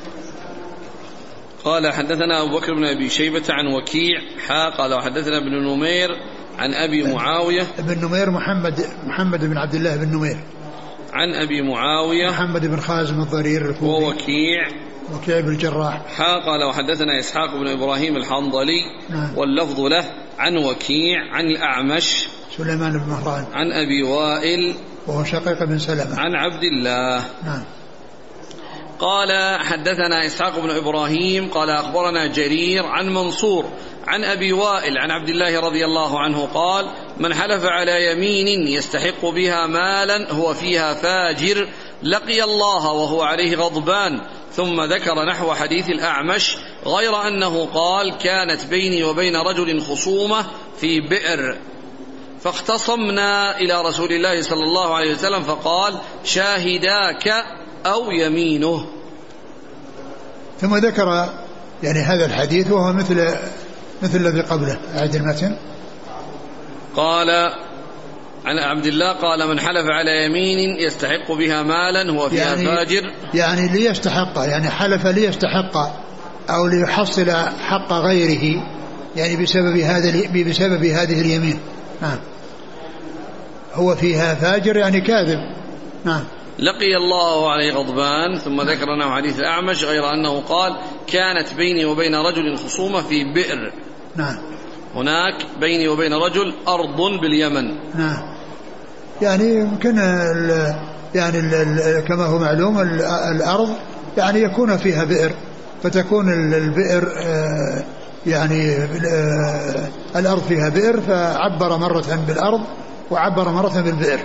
قال حدثنا أبو بكر بن أبي شيبة عن وكيع حا قال وحدثنا ابن نمير عن أبي معاوية. ابن نمير محمد محمد بن عبد الله بن نمير عن أبي معاوية محمد بن خازم الضرير الكوفي. ووكيع وكيع بن الجراح حا قال وحدثنا إسحاق بن إبراهيم الحنظلي. نعم. واللفظ له عن وكيع عن الأعمش سليمان بن مهران عن أبي وائل وهو شقيق بن سلمة عن عبد الله. نعم. قال حدثنا إسحاق بن إبراهيم قال أخبرنا جرير عن منصور عن أبي وائل عن عبد الله رضي الله عنه قال من حلف على يمين يستحق بها مالا هو فيها فاجر لقي الله وهو عليه غضبان. ثم ذكر نحو حديث الأعمش غير أنه قال كانت بيني وبين رجل خصومة في بئر فاختصمنا إلى رسول الله صلى الله عليه وسلم فقال شاهداك أو يمينه. ثم ذكر يعني هذا الحديث وهو مثل مثل الذي قبله. أعد المتن. قال عن عبد الله قال من حلف على يمين يستحق بها مالا هو فيها يعني فاجر يعني ليستحق يعني حلف ليستحق أو ليحصل حق غيره يعني بسبب هذا بسبب هذه اليمين. نعم. هو فيها فاجر يعني كاذب. نعم. لقي الله عليه غضبان. ثم ذكرنا حديث الأعمش غير أنه قال كانت بيني وبين رجل خصومة في بئر. نعم. هناك بيني وبين رجل أرض باليمن. نعم. يعني يمكن ال يعني ال ال كما هو معلوم الأرض يعني يكون فيها بئر فتكون البئر يعني الأرض فيها بئر، فعبر مرة بالأرض وعبر مرة بالبئر.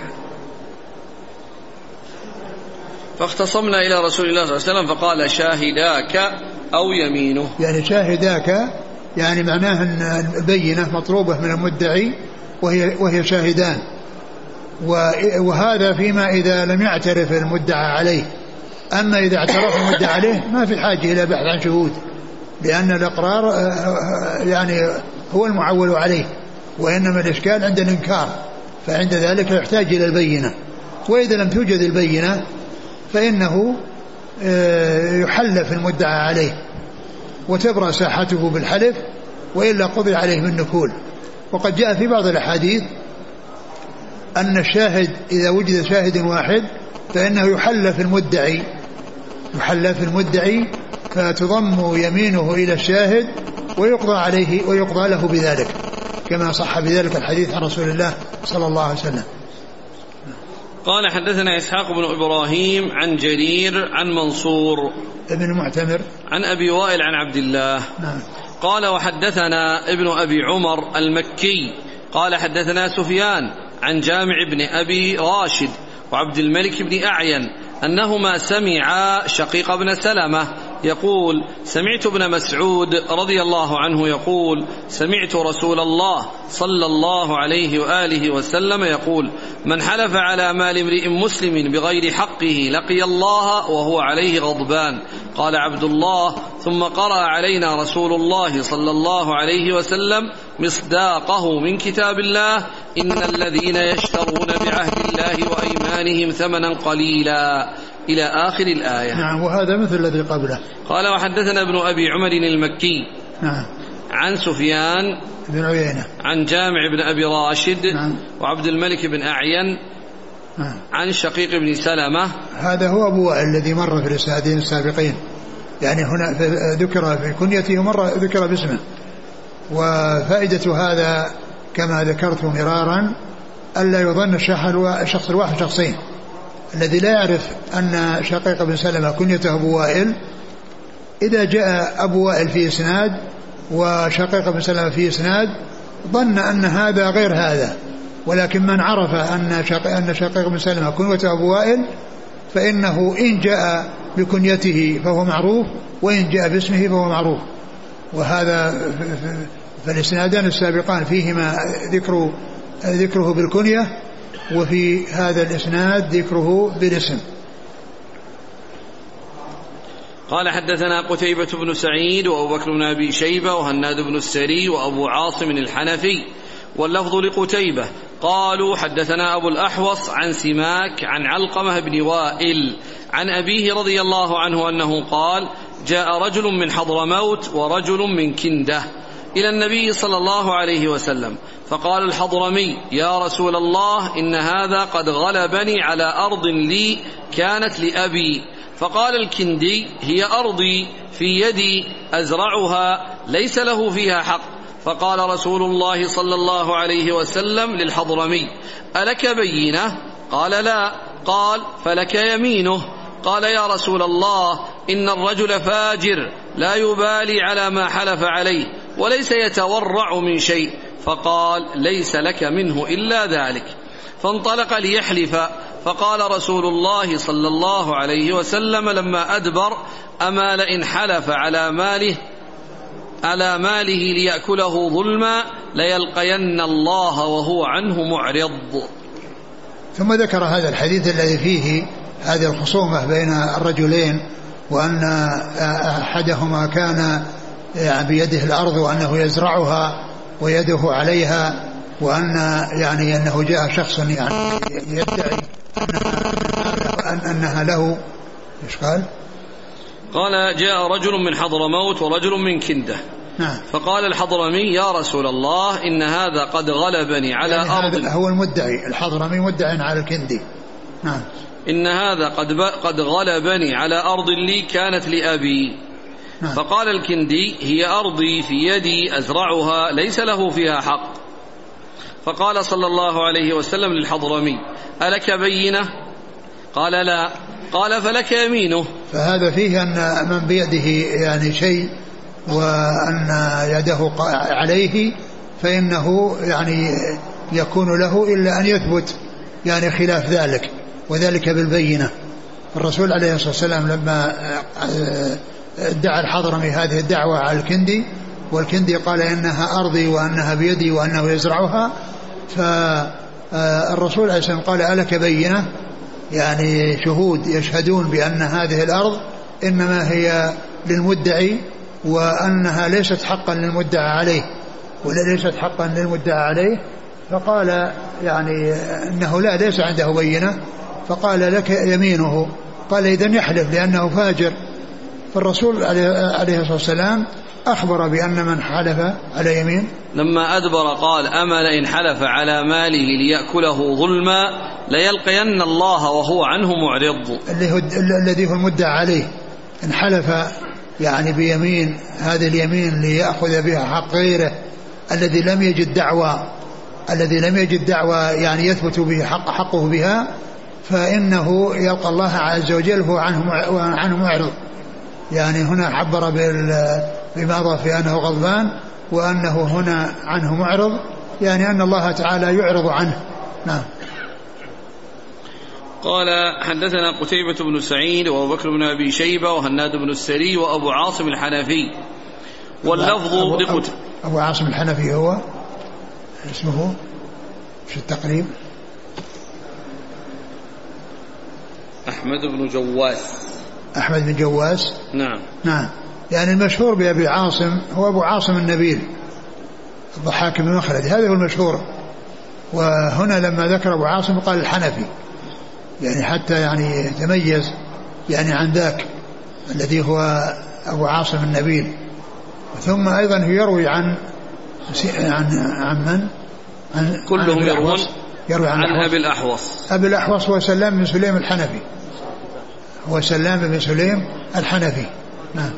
فاختصمنا إلى رسول الله صلى الله عليه وسلم فقال شاهداك أو يمينه. يعني شاهداك يعني معناه أن البينة مطلوبة من المدعي وهي, وهي شاهدان، وهذا فيما إذا لم يعترف المدعى عليه. أما إذا اعترف المدعى عليه ما في حاجة إلى بحث عن شهود، لأن الإقرار يعني هو المعول عليه، وإنما الإشكال عند الإنكار، فعند ذلك يحتاج إلى البينة. وإذا لم توجد البينة فإنه يحلف المدعى عليه وتبرأ ساحته بالحلف، وإلا قضي عليه بالنكول. وقد جاء في بعض الأحاديث أن الشاهد إذا وجد شاهد واحد فإنه يحلف المدعي يحلف المدعي فتضم يمينه إلى الشاهد ويقضى عليه ويقضى له بذلك، كما صح بذلك الحديث عن رسول الله صلى الله عليه وسلم. قال حدثنا إسحاق بن إبراهيم عن جرير عن منصور ابن المعتمر عن أبي وائل عن عبد الله. نعم. قال وحدثنا ابن أبي عمر المكي قال حدثنا سفيان عن جامع بن أبي راشد وعبد الملك بن أعين أنهما سمعا شقيق بن سلمة يقول سمعت ابن مسعود رضي الله عنه يقول سمعت رسول الله صلى الله عليه وآله وسلم يقول من حلف على مال امرئ مسلم بغير حقه لقي الله وهو عليه غضبان. قال عبد الله ثم قرأ علينا رسول الله صلى الله عليه وسلم مصداقه من كتاب الله إن الذين يشترون بعهد الله وأيمانهم ثمنا قليلا إلى آخر الآية. نعم. وهذا مثل الذي قبله. قال وحدثنا ابن أبي عمر المكي نعم. عن سفيان بن عيينة عن جامع بن أبي راشد نعم. وعبد الملك بن أعين نعم. عن شقيق بن سلمة. هذا هو أبو وائل الذي مر في الإسنادين السابقين، يعني هنا ذكر في كنيته ومرة ذكر باسمه. وفائدة هذا كما ذكرت مرارا ألا يظن الشخص الواحد شخصين. الذي لا يعرف أن شقيق بن سلمة كنيته أبو وائل، إذا جاء أبو وائل في إسناد وشقيق بن سلمة في إسناد ظن أن هذا غير هذا، ولكن من عرف أن شقيق, أن شقيق بن سلمة كنيته أبو وائل فإنه إن جاء بكنيته فهو معروف، وإن جاء باسمه فهو معروف. وهذا فالإسنادان السابقان فيهما ذكر ذكره بالكنية، وفي هذا الإسناد ذكره بالاسم. قال حدثنا قتيبة بن سعيد وأبو بكر بن أبي شيبة وهناد بن السري وأبو عاصم الحنفي واللفظ لقتيبة قالوا حدثنا أبو الأحوص عن سماك عن علقمة بن وائل عن أبيه رضي الله عنه أنه قال جاء رجل من حضرموت ورجل من كندة إلى النبي صلى الله عليه وسلم فقال الحضرمي يا رسول الله إن هذا قد غلبني على أرض لي كانت لأبي. فقال الكندي هي أرضي في يدي أزرعها ليس له فيها حق. فقال رسول الله صلى الله عليه وسلم للحضرمي ألك بينة؟ قال لا. قال فلك يمينه. قال يا رسول الله إن الرجل فاجر لا يبالي على ما حلف عليه وليس يتورع من شيء. فقال ليس لك منه إلا ذلك. فانطلق ليحلف فقال رسول الله صلى الله عليه وسلم لما أدبر أما لئن حلف على ماله على ماله ليأكله ظلما ليلقين الله وهو عنه معرض. ثم ذكر هذا الحديث الذي فيه هذه الخصومة بين الرجلين، وأن أحدهما كان بيده الأرض وأنه يزرعها ويده عليها، وأن يعني أنه جاء شخص يعني يدعي أنها, أنها له. إيش قال؟ قال جاء رجل من حضرموت ورجل من كندة. نعم. فقال الحضرمي يا رسول الله إن هذا قد غلبني على يعني أرض. هذا هو المدعي، الحضرمي مدعي على الكندي. نعم. إن هذا قد قد غلبني على أرض لي كانت لأبي. نعم. فقال الكندي هي أرضي في يدي أزرعها ليس له فيها حق. فقال صلى الله عليه وسلم للحضرمي ألك بينة؟ قال لا. قال فلك يمينه. فهذا فيه أن من بيده يعني شيء وأن يده عليه فإنه يعني يكون له إلا أن يثبت يعني خلاف ذلك، وذلك بالبينة. الرسول عليه الصلاة والسلام لما ادعى الحضرمي هذه الدعوة على الكندي، والكندي قال إنها أرضي وأنها بيدي وأنه يزرعها، فالرسول عليه الصلاة والسلام قال ألك بينة، يعني شهود يشهدون بأن هذه الأرض إنما هي للمدعي وأنها ليست حقا للمدعى عليه ولا ليست حقا للمدعى عليه. فقال يعني إنه لا ليس عنده بينة، فقال لك يمينه. قال إذن يحلف لأنه فاجر. فالرسول عليه الصلاة والسلام أخبر بأن من حلف على يمين لما أدبر قال أما لئن حلف على ماله ليأكله ظلما ليلقين الله وهو عنه معرض، الذي هو المدعى عليه. إن حلف يعني بيمين، هذه اليمين ليأخذ بها حق غيره الذي لم يجد دعوى الذي لم يجد دعوى يعني يثبت به حق حقه بها، فإنه يلقى الله عز وجل هو عنه عنه معرض. يعني هنا عبر بما في أنه غضبان، وأنه هنا عنه معرض، يعني أن الله تعالى يعرض عنه. نعم. قال حدثنا قتيبة بن سعيد وأبو بكر بن أبي شيبة وهناد بن السري وأبو عاصم الحنفي، واللفظ أبو, أبو عاصم الحنفي هو اسمه في التقريب أحمد بن جواس. أحمد بن جواس. نعم. نعم. يعني المشهور بأبي عاصم هو أبو عاصم النبيل الضحاك بن مخلد، هذا هو المشهور. وهنا لما ذكر أبو عاصم قال الحنفي، يعني حتى يعني يتميز يعني عن ذاك الذي هو أبو عاصم النبيل. ثم أيضا يروي عن عن عن من؟ عن كلهم يروون يروي عن, عن أبي الأحوص. أبي الأحوص هو سلام بن سليم الحنفي، هو سلام بن سليم الحنفي. نعم.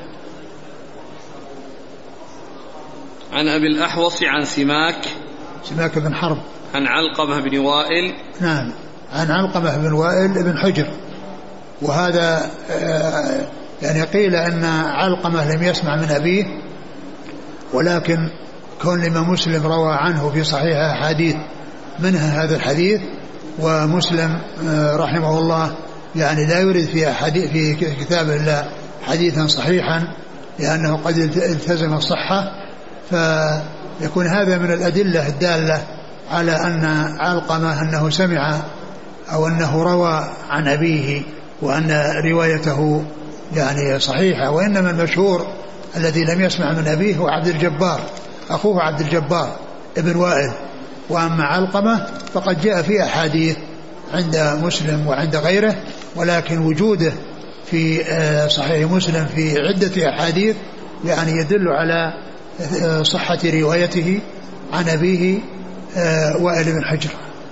عن أبي الأحوص عن سماك سماك بن حرب عن علقمة بن وائل. نعم. عن علقمة بن وائل بن حجر. وهذا يعني قيل أن علقمة لم يسمع من أبيه، ولكن كون الإمام مسلم روى عنه في صحيح حديث منها هذا الحديث، ومسلم رحمه الله يعني لا يريد في حديث في كتابه إلا حديثا صحيحا لأنه قد التزم الصحة، فيكون هذا من الأدلة الدالة على أن علقمة أنه سمع أو أنه روى عن أبيه وأن روايته يعني صحيحة. وإنما المشهور الذي لم يسمع من أبيه هو عبد الجبار أخوه عبد الجبار ابن وائل. وأما علقمة فقد جاء في أحاديث عند مسلم وعند غيره، ولكن وجوده في صحيح مسلم في عدة أحاديث يعني يدل على صحة روايته عن أبيه وائل بن حجر.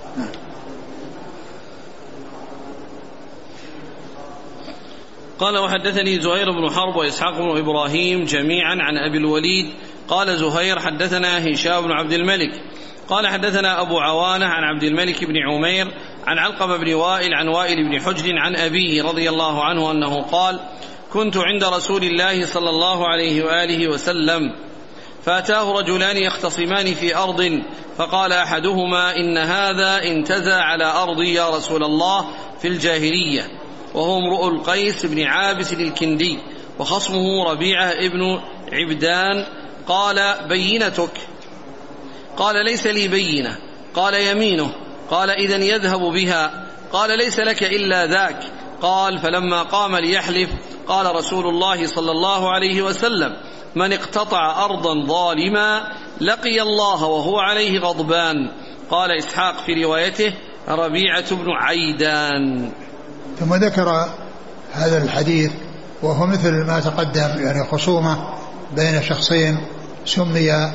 قال وحدثني زهير بن حرب وإسحاق بن إبراهيم جميعا عن أبي الوليد. قال زهير حدثنا هشام بن عبد الملك قال حدثنا أبو عوانة عن عبد الملك بن عمير عن علقمة بن وائل عن وائل بن حجر عن أبيه رضي الله عنه أنه قال كنت عند رسول الله صلى الله عليه وآله وسلم فأتاه رجلان يختصمان في أرض، فقال أحدهما إن هذا انتزع على أرضي يا رسول الله في الجاهلية، وهو امرؤ القيس بن عابس الكندي وخصمه ربيعة ابن عبدان. قال بينتك؟ قال ليس لي بينة. قال يمينه؟ قال إذن يذهب بها. قال ليس لك إلا ذاك. قال فلما قام ليحلف قال رسول الله صلى الله عليه وسلم من اقتطع أرضا ظالما لقي الله وهو عليه غضبان. قال إسحاق في روايته ربيعة بن عيدان. ثم ذكر هذا الحديث وهو مثل ما تقدم، يعني خصومة بين شخصين سمي،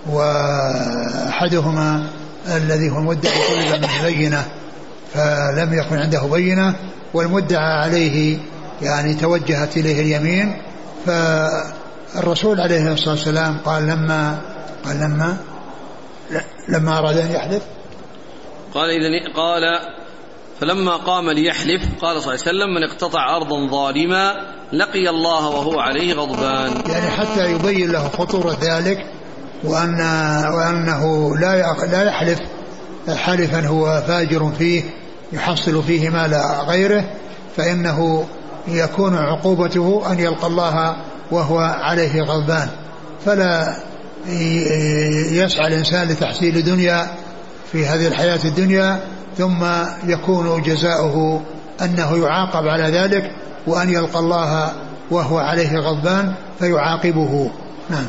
وأحدهما الذي هو المدعي طلب منه بينة فلم يكن عنده بينة، والمدعى عليه يعني توجهت إليه اليمين. فالرسول عليه الصلاة والسلام قال لما قال لما لما أراد أن يحلف قال إذن قال فلما قام ليحلف قال صلى الله عليه وسلم: من اقتطع أرضا ظالما لقي الله وهو عليه غضبان. يعني حتى يبين له خطورة ذلك، وأن وأنه لا لا يحلف حلفا هو فاجر فيه يحصل فيه مال غيره، فإنه يكون عقوبته أن يلقى الله وهو عليه غضبان. فلا يسعى الإنسان لتحصيل دنيا في هذه الحياة الدنيا ثم يكون جزاؤه أنه يعاقب على ذلك، وأن يلقى الله وهو عليه غضبان فيعاقبه. نعم.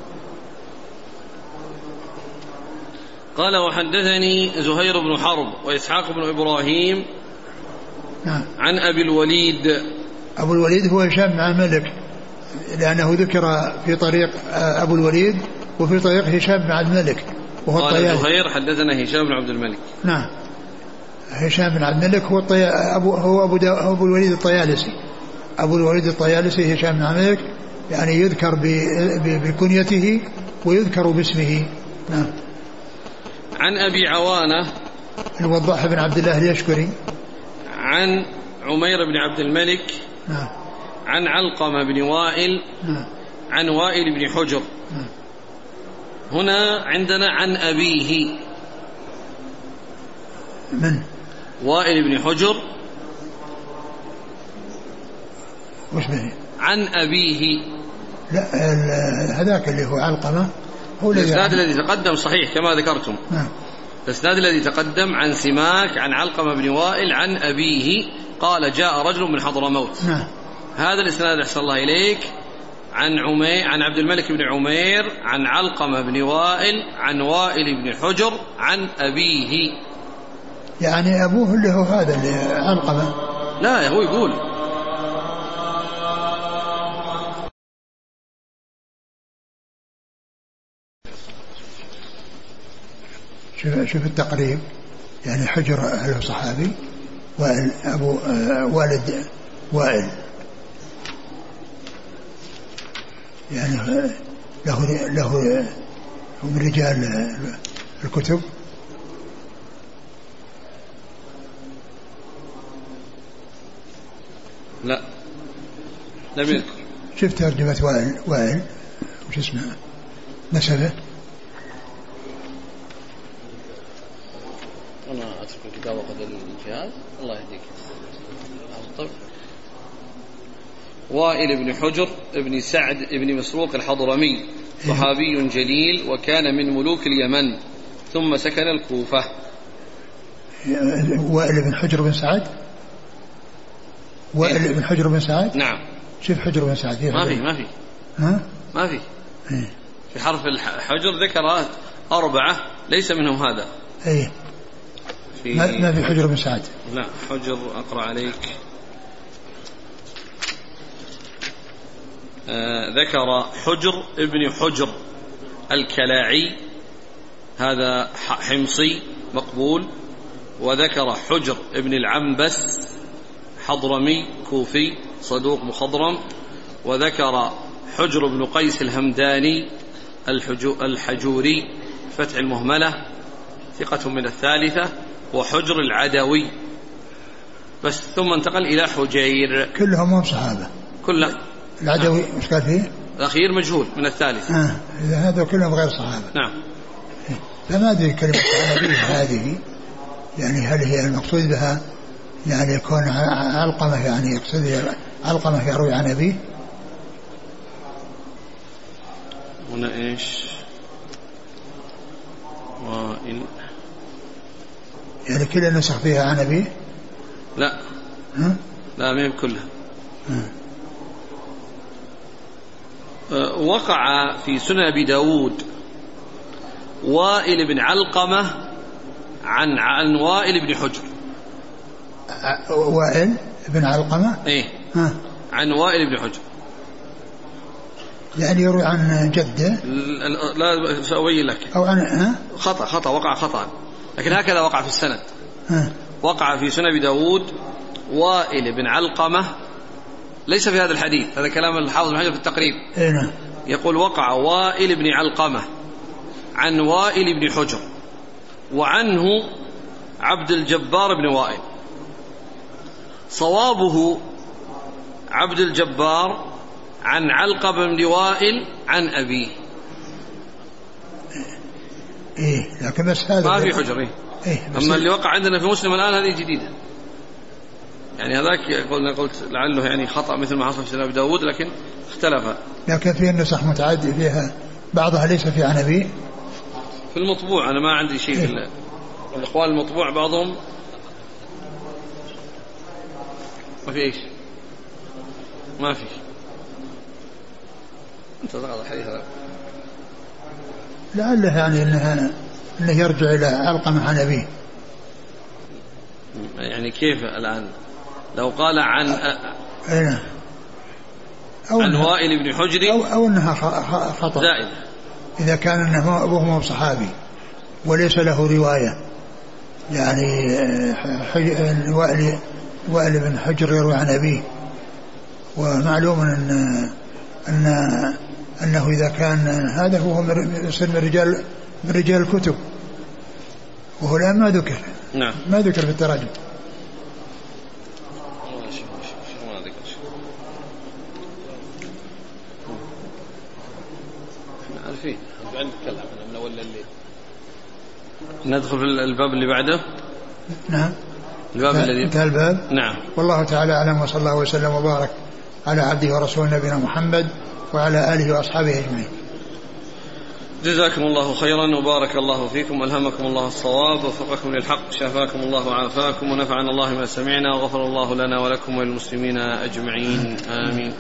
قال: وحدثني زهير بن حرب وإسحاق بن إبراهيم نعم. عن أبي الوليد. أبو الوليد هو هشام بن عبد الملك، لأنه ذكر في طريق أبو الوليد وفي طريق هشام بن عبد الملك وهو الطيالسي. قال زهير: حدثنا هشام بن عبد الملك. نعم. هشام بن عبد الملك هو الطي... أبو هو أبو, دا... أبو الوليد الطيالسي. أبو الوليد الطيالسي هشام بن عبد الملك، يعني يذكر ب... ب... بكنيته ويذكر باسمه. نعم. عن أبي عوانة الوضاح بن عبد الله اليشكري عن عمير بن عبد الملك. نعم. عن علقمة بن وائل. نعم. عن وائل بن حجر. نعم. هنا عندنا عن أبيه. من؟ وائل بن حجر. وش به؟ عن أبيه. لا هذاك اللي هو علقمة هو الإسناد الذي تقدم صحيح كما ذكرتم. نعم. الإسناد الذي تقدم عن سماك عن علقمة بن وائل عن أبيه قال: جاء رجل من حضرموت. نعم. هذا الإسناد أحسن الله إليك عن عمير عن عبد الملك بن عمير عن علقمة بن وائل عن وائل بن حجر عن أبيه. يعني أبوه اللي هو هذا اللي علقمة. لا هو يقول شوف شوف التقريب، يعني حجر هل صحابي؟ وائل أبو والد وائل، يعني له له من رجال الكتب. لا لم يذكر. شفت ترجمة وائل وائل وش اسمه نسبه؟ أنا أترك الكتاب وأخذ الجهاز. الله يهديك. طيب. وائل بن حجر ابن سعد ابن مسروق الحضرمي، صحابي جليل وكان من ملوك اليمن ثم سكن الكوفة. وائل بن حجر بن سعد. وائل بن حجر بن سعد. نعم. شوف حجر بن سعد ما في ما في ها ما في ايه؟ في حرف الحجر ذكر أربعة ليس منهم هذا. ايه في ما, ما في حجر بن سعد. لا حجر أقرأ عليك. آه ذكر حجر ابن حجر الكلاعي، هذا حمصي مقبول. وذكر حجر ابن العنبس حضرمي كوفي صدوق مخضرم. وذكر حجر بن قيس الهمداني الحجوري فتح المهملة ثقة من الثالثة. وحجر العدوي بس، ثم انتقل إلى حجير. كلهم هم صحابة كلهم. العدوي مش قال فيه؟ الأخير مجهول من الثالث. آه. هذا كلهم غير صحابة. نعم. فما أدري كلمة النبي هذه يعني هل هي المقصود بها يعني يكون علقمة، يعني يقصد علقمة يروي عن أبيه. هنا إيش؟ وإن يعني كل النسخ فيها عن أبيه؟ لا ها؟ لا ما هي كلها. وقع في سنن أبي داود وائل بن علقمة عن عن وائل بن حجر. وائل بن علقمة إيه ها؟ عن وائل بن حجر، يعني يروي عن جده. لا سأبين لك. أو عن ها؟ خطأ خطأ وقع خطأ، لكن هكذا وقع في السند. ها؟ وقع في سنن أبي داود وائل بن علقمة، ليس في هذا الحديث، هذا كلام الحافظ بن حجر في التقريب. إيه؟ يقول وقع وائل بن علقمة عن وائل بن حجر وعنه عبد الجبار بن وائل. صوابه عبد الجبار عن علقة بن وائل عن أبيه. إيه لكن بس هذا ما في حجر. إيه أما اللي وقع عندنا في مسلم الآن هذه جديدة، يعني هذاك قلنا قلت لعله يعني خطأ مثل ما حصل في أبي داود لكن اختلف. لكن في النسخ متعدد فيها بعضها ليس في عن أبيه. في المطبوع أنا ما عندي شيء. إيه؟ في الإخوان المطبوع بعضهم ما في إيش ما في. أنت تغضى حديث هذا لعله يعني إنها إنه يرجع إلى علقمة عن أبيه. يعني كيف الآن لو قال عن أين عن وائل بن حجر أو, أو أنها خطأ زائد إذا كان أنه أبوه مو صحابي وليس له رواية، يعني وائل وائل بن حجر يروي عن أبيه، ومعلوم أن أن أنه إذا كان هذا هو يصير من رجال من رجال الكتب، وهو الآن ما ذكر. نعم ما ذكر في التراجم. عارفين نتكلم من أول الليل. ندخل في الباب اللي بعده. نعم الباب الذي انتهى الباب. نعم. والله تعالى أعلم، وصلى الله وسلم وبارك على عبده ورسوله نبينا محمد وعلى آله وأصحابه أجمعين. جزاكم الله خيرا وبارك الله فيكم، ألهمكم الله الصواب ووفقكم للحق، شافاكم الله وعافاكم، ونفعنا الله ما سمعنا، وغفر الله لنا ولكم وللمسلمين أجمعين آمين.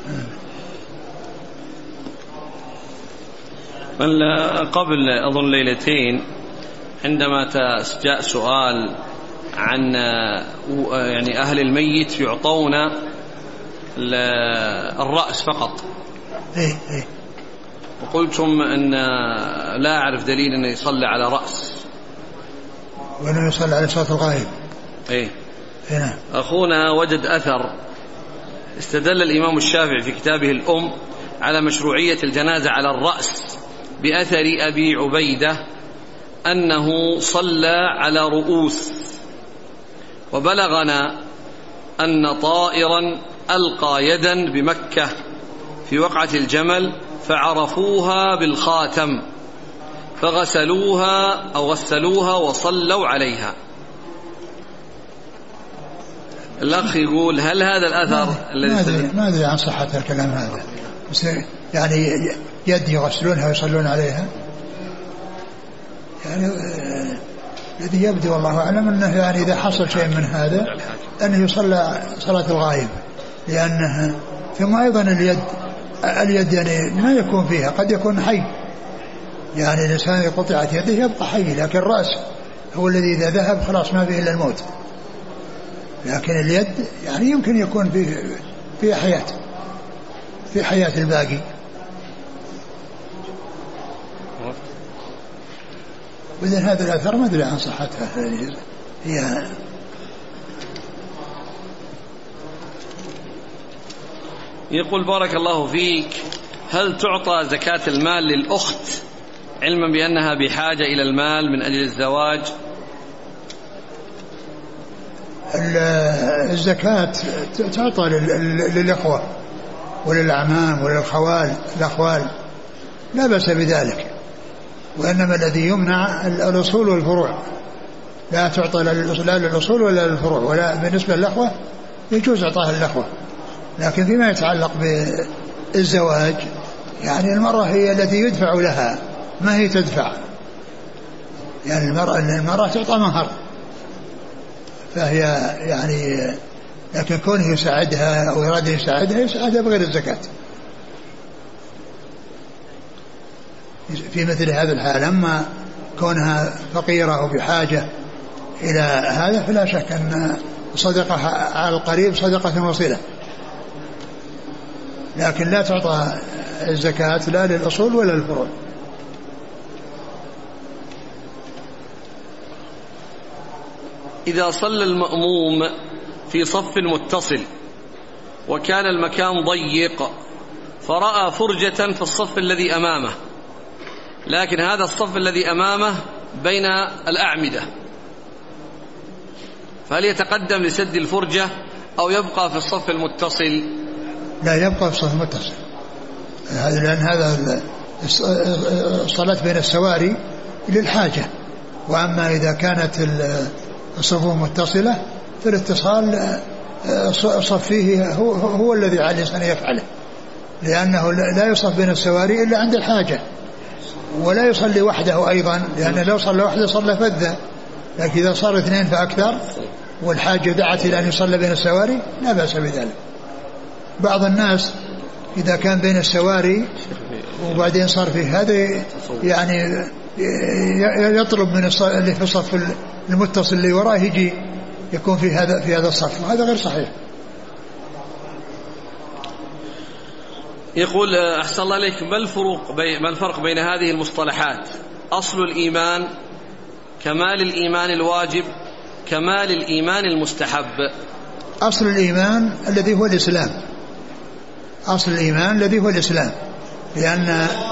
قبل أظن ليلتين عندما جاء سؤال عن يعني أهل الميت يعطون الرأس فقط، إيه إيه وقلتم أن لا أعرف دليل أنه يصلي على رأس وأنه يصلي على صلاة الغائب. إيه هنا أخونا وجد أثر استدل الإمام الشافعي في كتابه الأم على مشروعية الجنازة على الرأس بأثر أبي عبيدة أنه صلى على رؤوس، وبلغنا أن طائرا ألقى يدا بمكة في وقعة الجمل فعرفوها بالخاتم فغسلوها أو غسلوها وصلوا عليها. الأخ يقول هل هذا الأثر الذي ما أدري عن صحة الكلام هذا، بس يعني يد يغسلونها ويصلون عليها، يعني الذي يبدو والله أعلم أنه يعني إذا حصل شيء من هذا أنه يصلى صلاة الغائب، لأنه ثم أيضا اليد اليد يعني ما يكون فيها، قد يكون حي، يعني الإنسان قطعت يده يبقى حي، لكن الرأس هو الذي إذا ذهب خلاص ما فيه إلا الموت، لكن اليد يعني يمكن يكون فيه في حياة في حياة الباقي. وإذن هذا الأثر ما أدري عن صحتها، هي يقول بارك الله فيك، هل تعطى زكاة المال للأخت علما بأنها بحاجة إلى المال من أجل الزواج؟ الزكاة تعطى للأخوة وللأعمام وللخوال الأخوال، لا بأس بذلك، وإنما الذي يمنع الأصول والفروع، لا تعطى لا للأصول ولا للفروع، ولا بالنسبة للأخوة يجوز إعطاها للأخوة، لكن فيما يتعلق بالزواج يعني المرأة هي التي يدفع لها، ما هي تدفع، يعني المرأة المرأة تعطى مهر، فهي يعني لكن كونه يساعدها أو يراد يساعدها يساعدها بغير الزكاة. في مثل هذا الحال، أما كونها فقيرة وبحاجة إلى هذا فلا شك أن صدقة على القريب صدقة وصلة، لكن لا تعطى الزكاة لا للأصول ولا للفروع. إذا صلى المأموم في صف متصل وكان المكان ضيق فرأى فرجة في الصف الذي أمامه، لكن هذا الصف الذي أمامه بين الأعمدة، فهل يتقدم لسد الفرجة أو يبقى في الصف المتصل؟ لا، يبقى في الصف المتصل، لأن هذا الصلاة بين السواري للحاجة. وأما إذا كانت الصفوف متصلة فالاتصال الصف فيه هو, هو الذي على الإنسان يفعله، لأنه لا يصف بين السواري إلا عند الحاجة، ولا يصلي وحده أيضا، لأن لو صلى وحده صلى فذة، لكن إذا صار اثنين فأكثر والحاجة دعت إلى أن يصلى بين السواري لا بأس بذلك. بعض الناس إذا كان بين السواري وبعدين صار فيه هذا يعني يطلب من اللي في الصف المتصل اللي وراه يجي يكون في هذا في هذا الصف، وهذا غير صحيح. يقول أحسن الله عليك، ما الفرق بين ما الفرق بين هذه المصطلحات؟ أصل الإيمان، كمال الإيمان الواجب، كمال الإيمان المستحب. أصل الإيمان الذي هو الإسلام، أصل الإيمان الذي هو الإسلام، لأن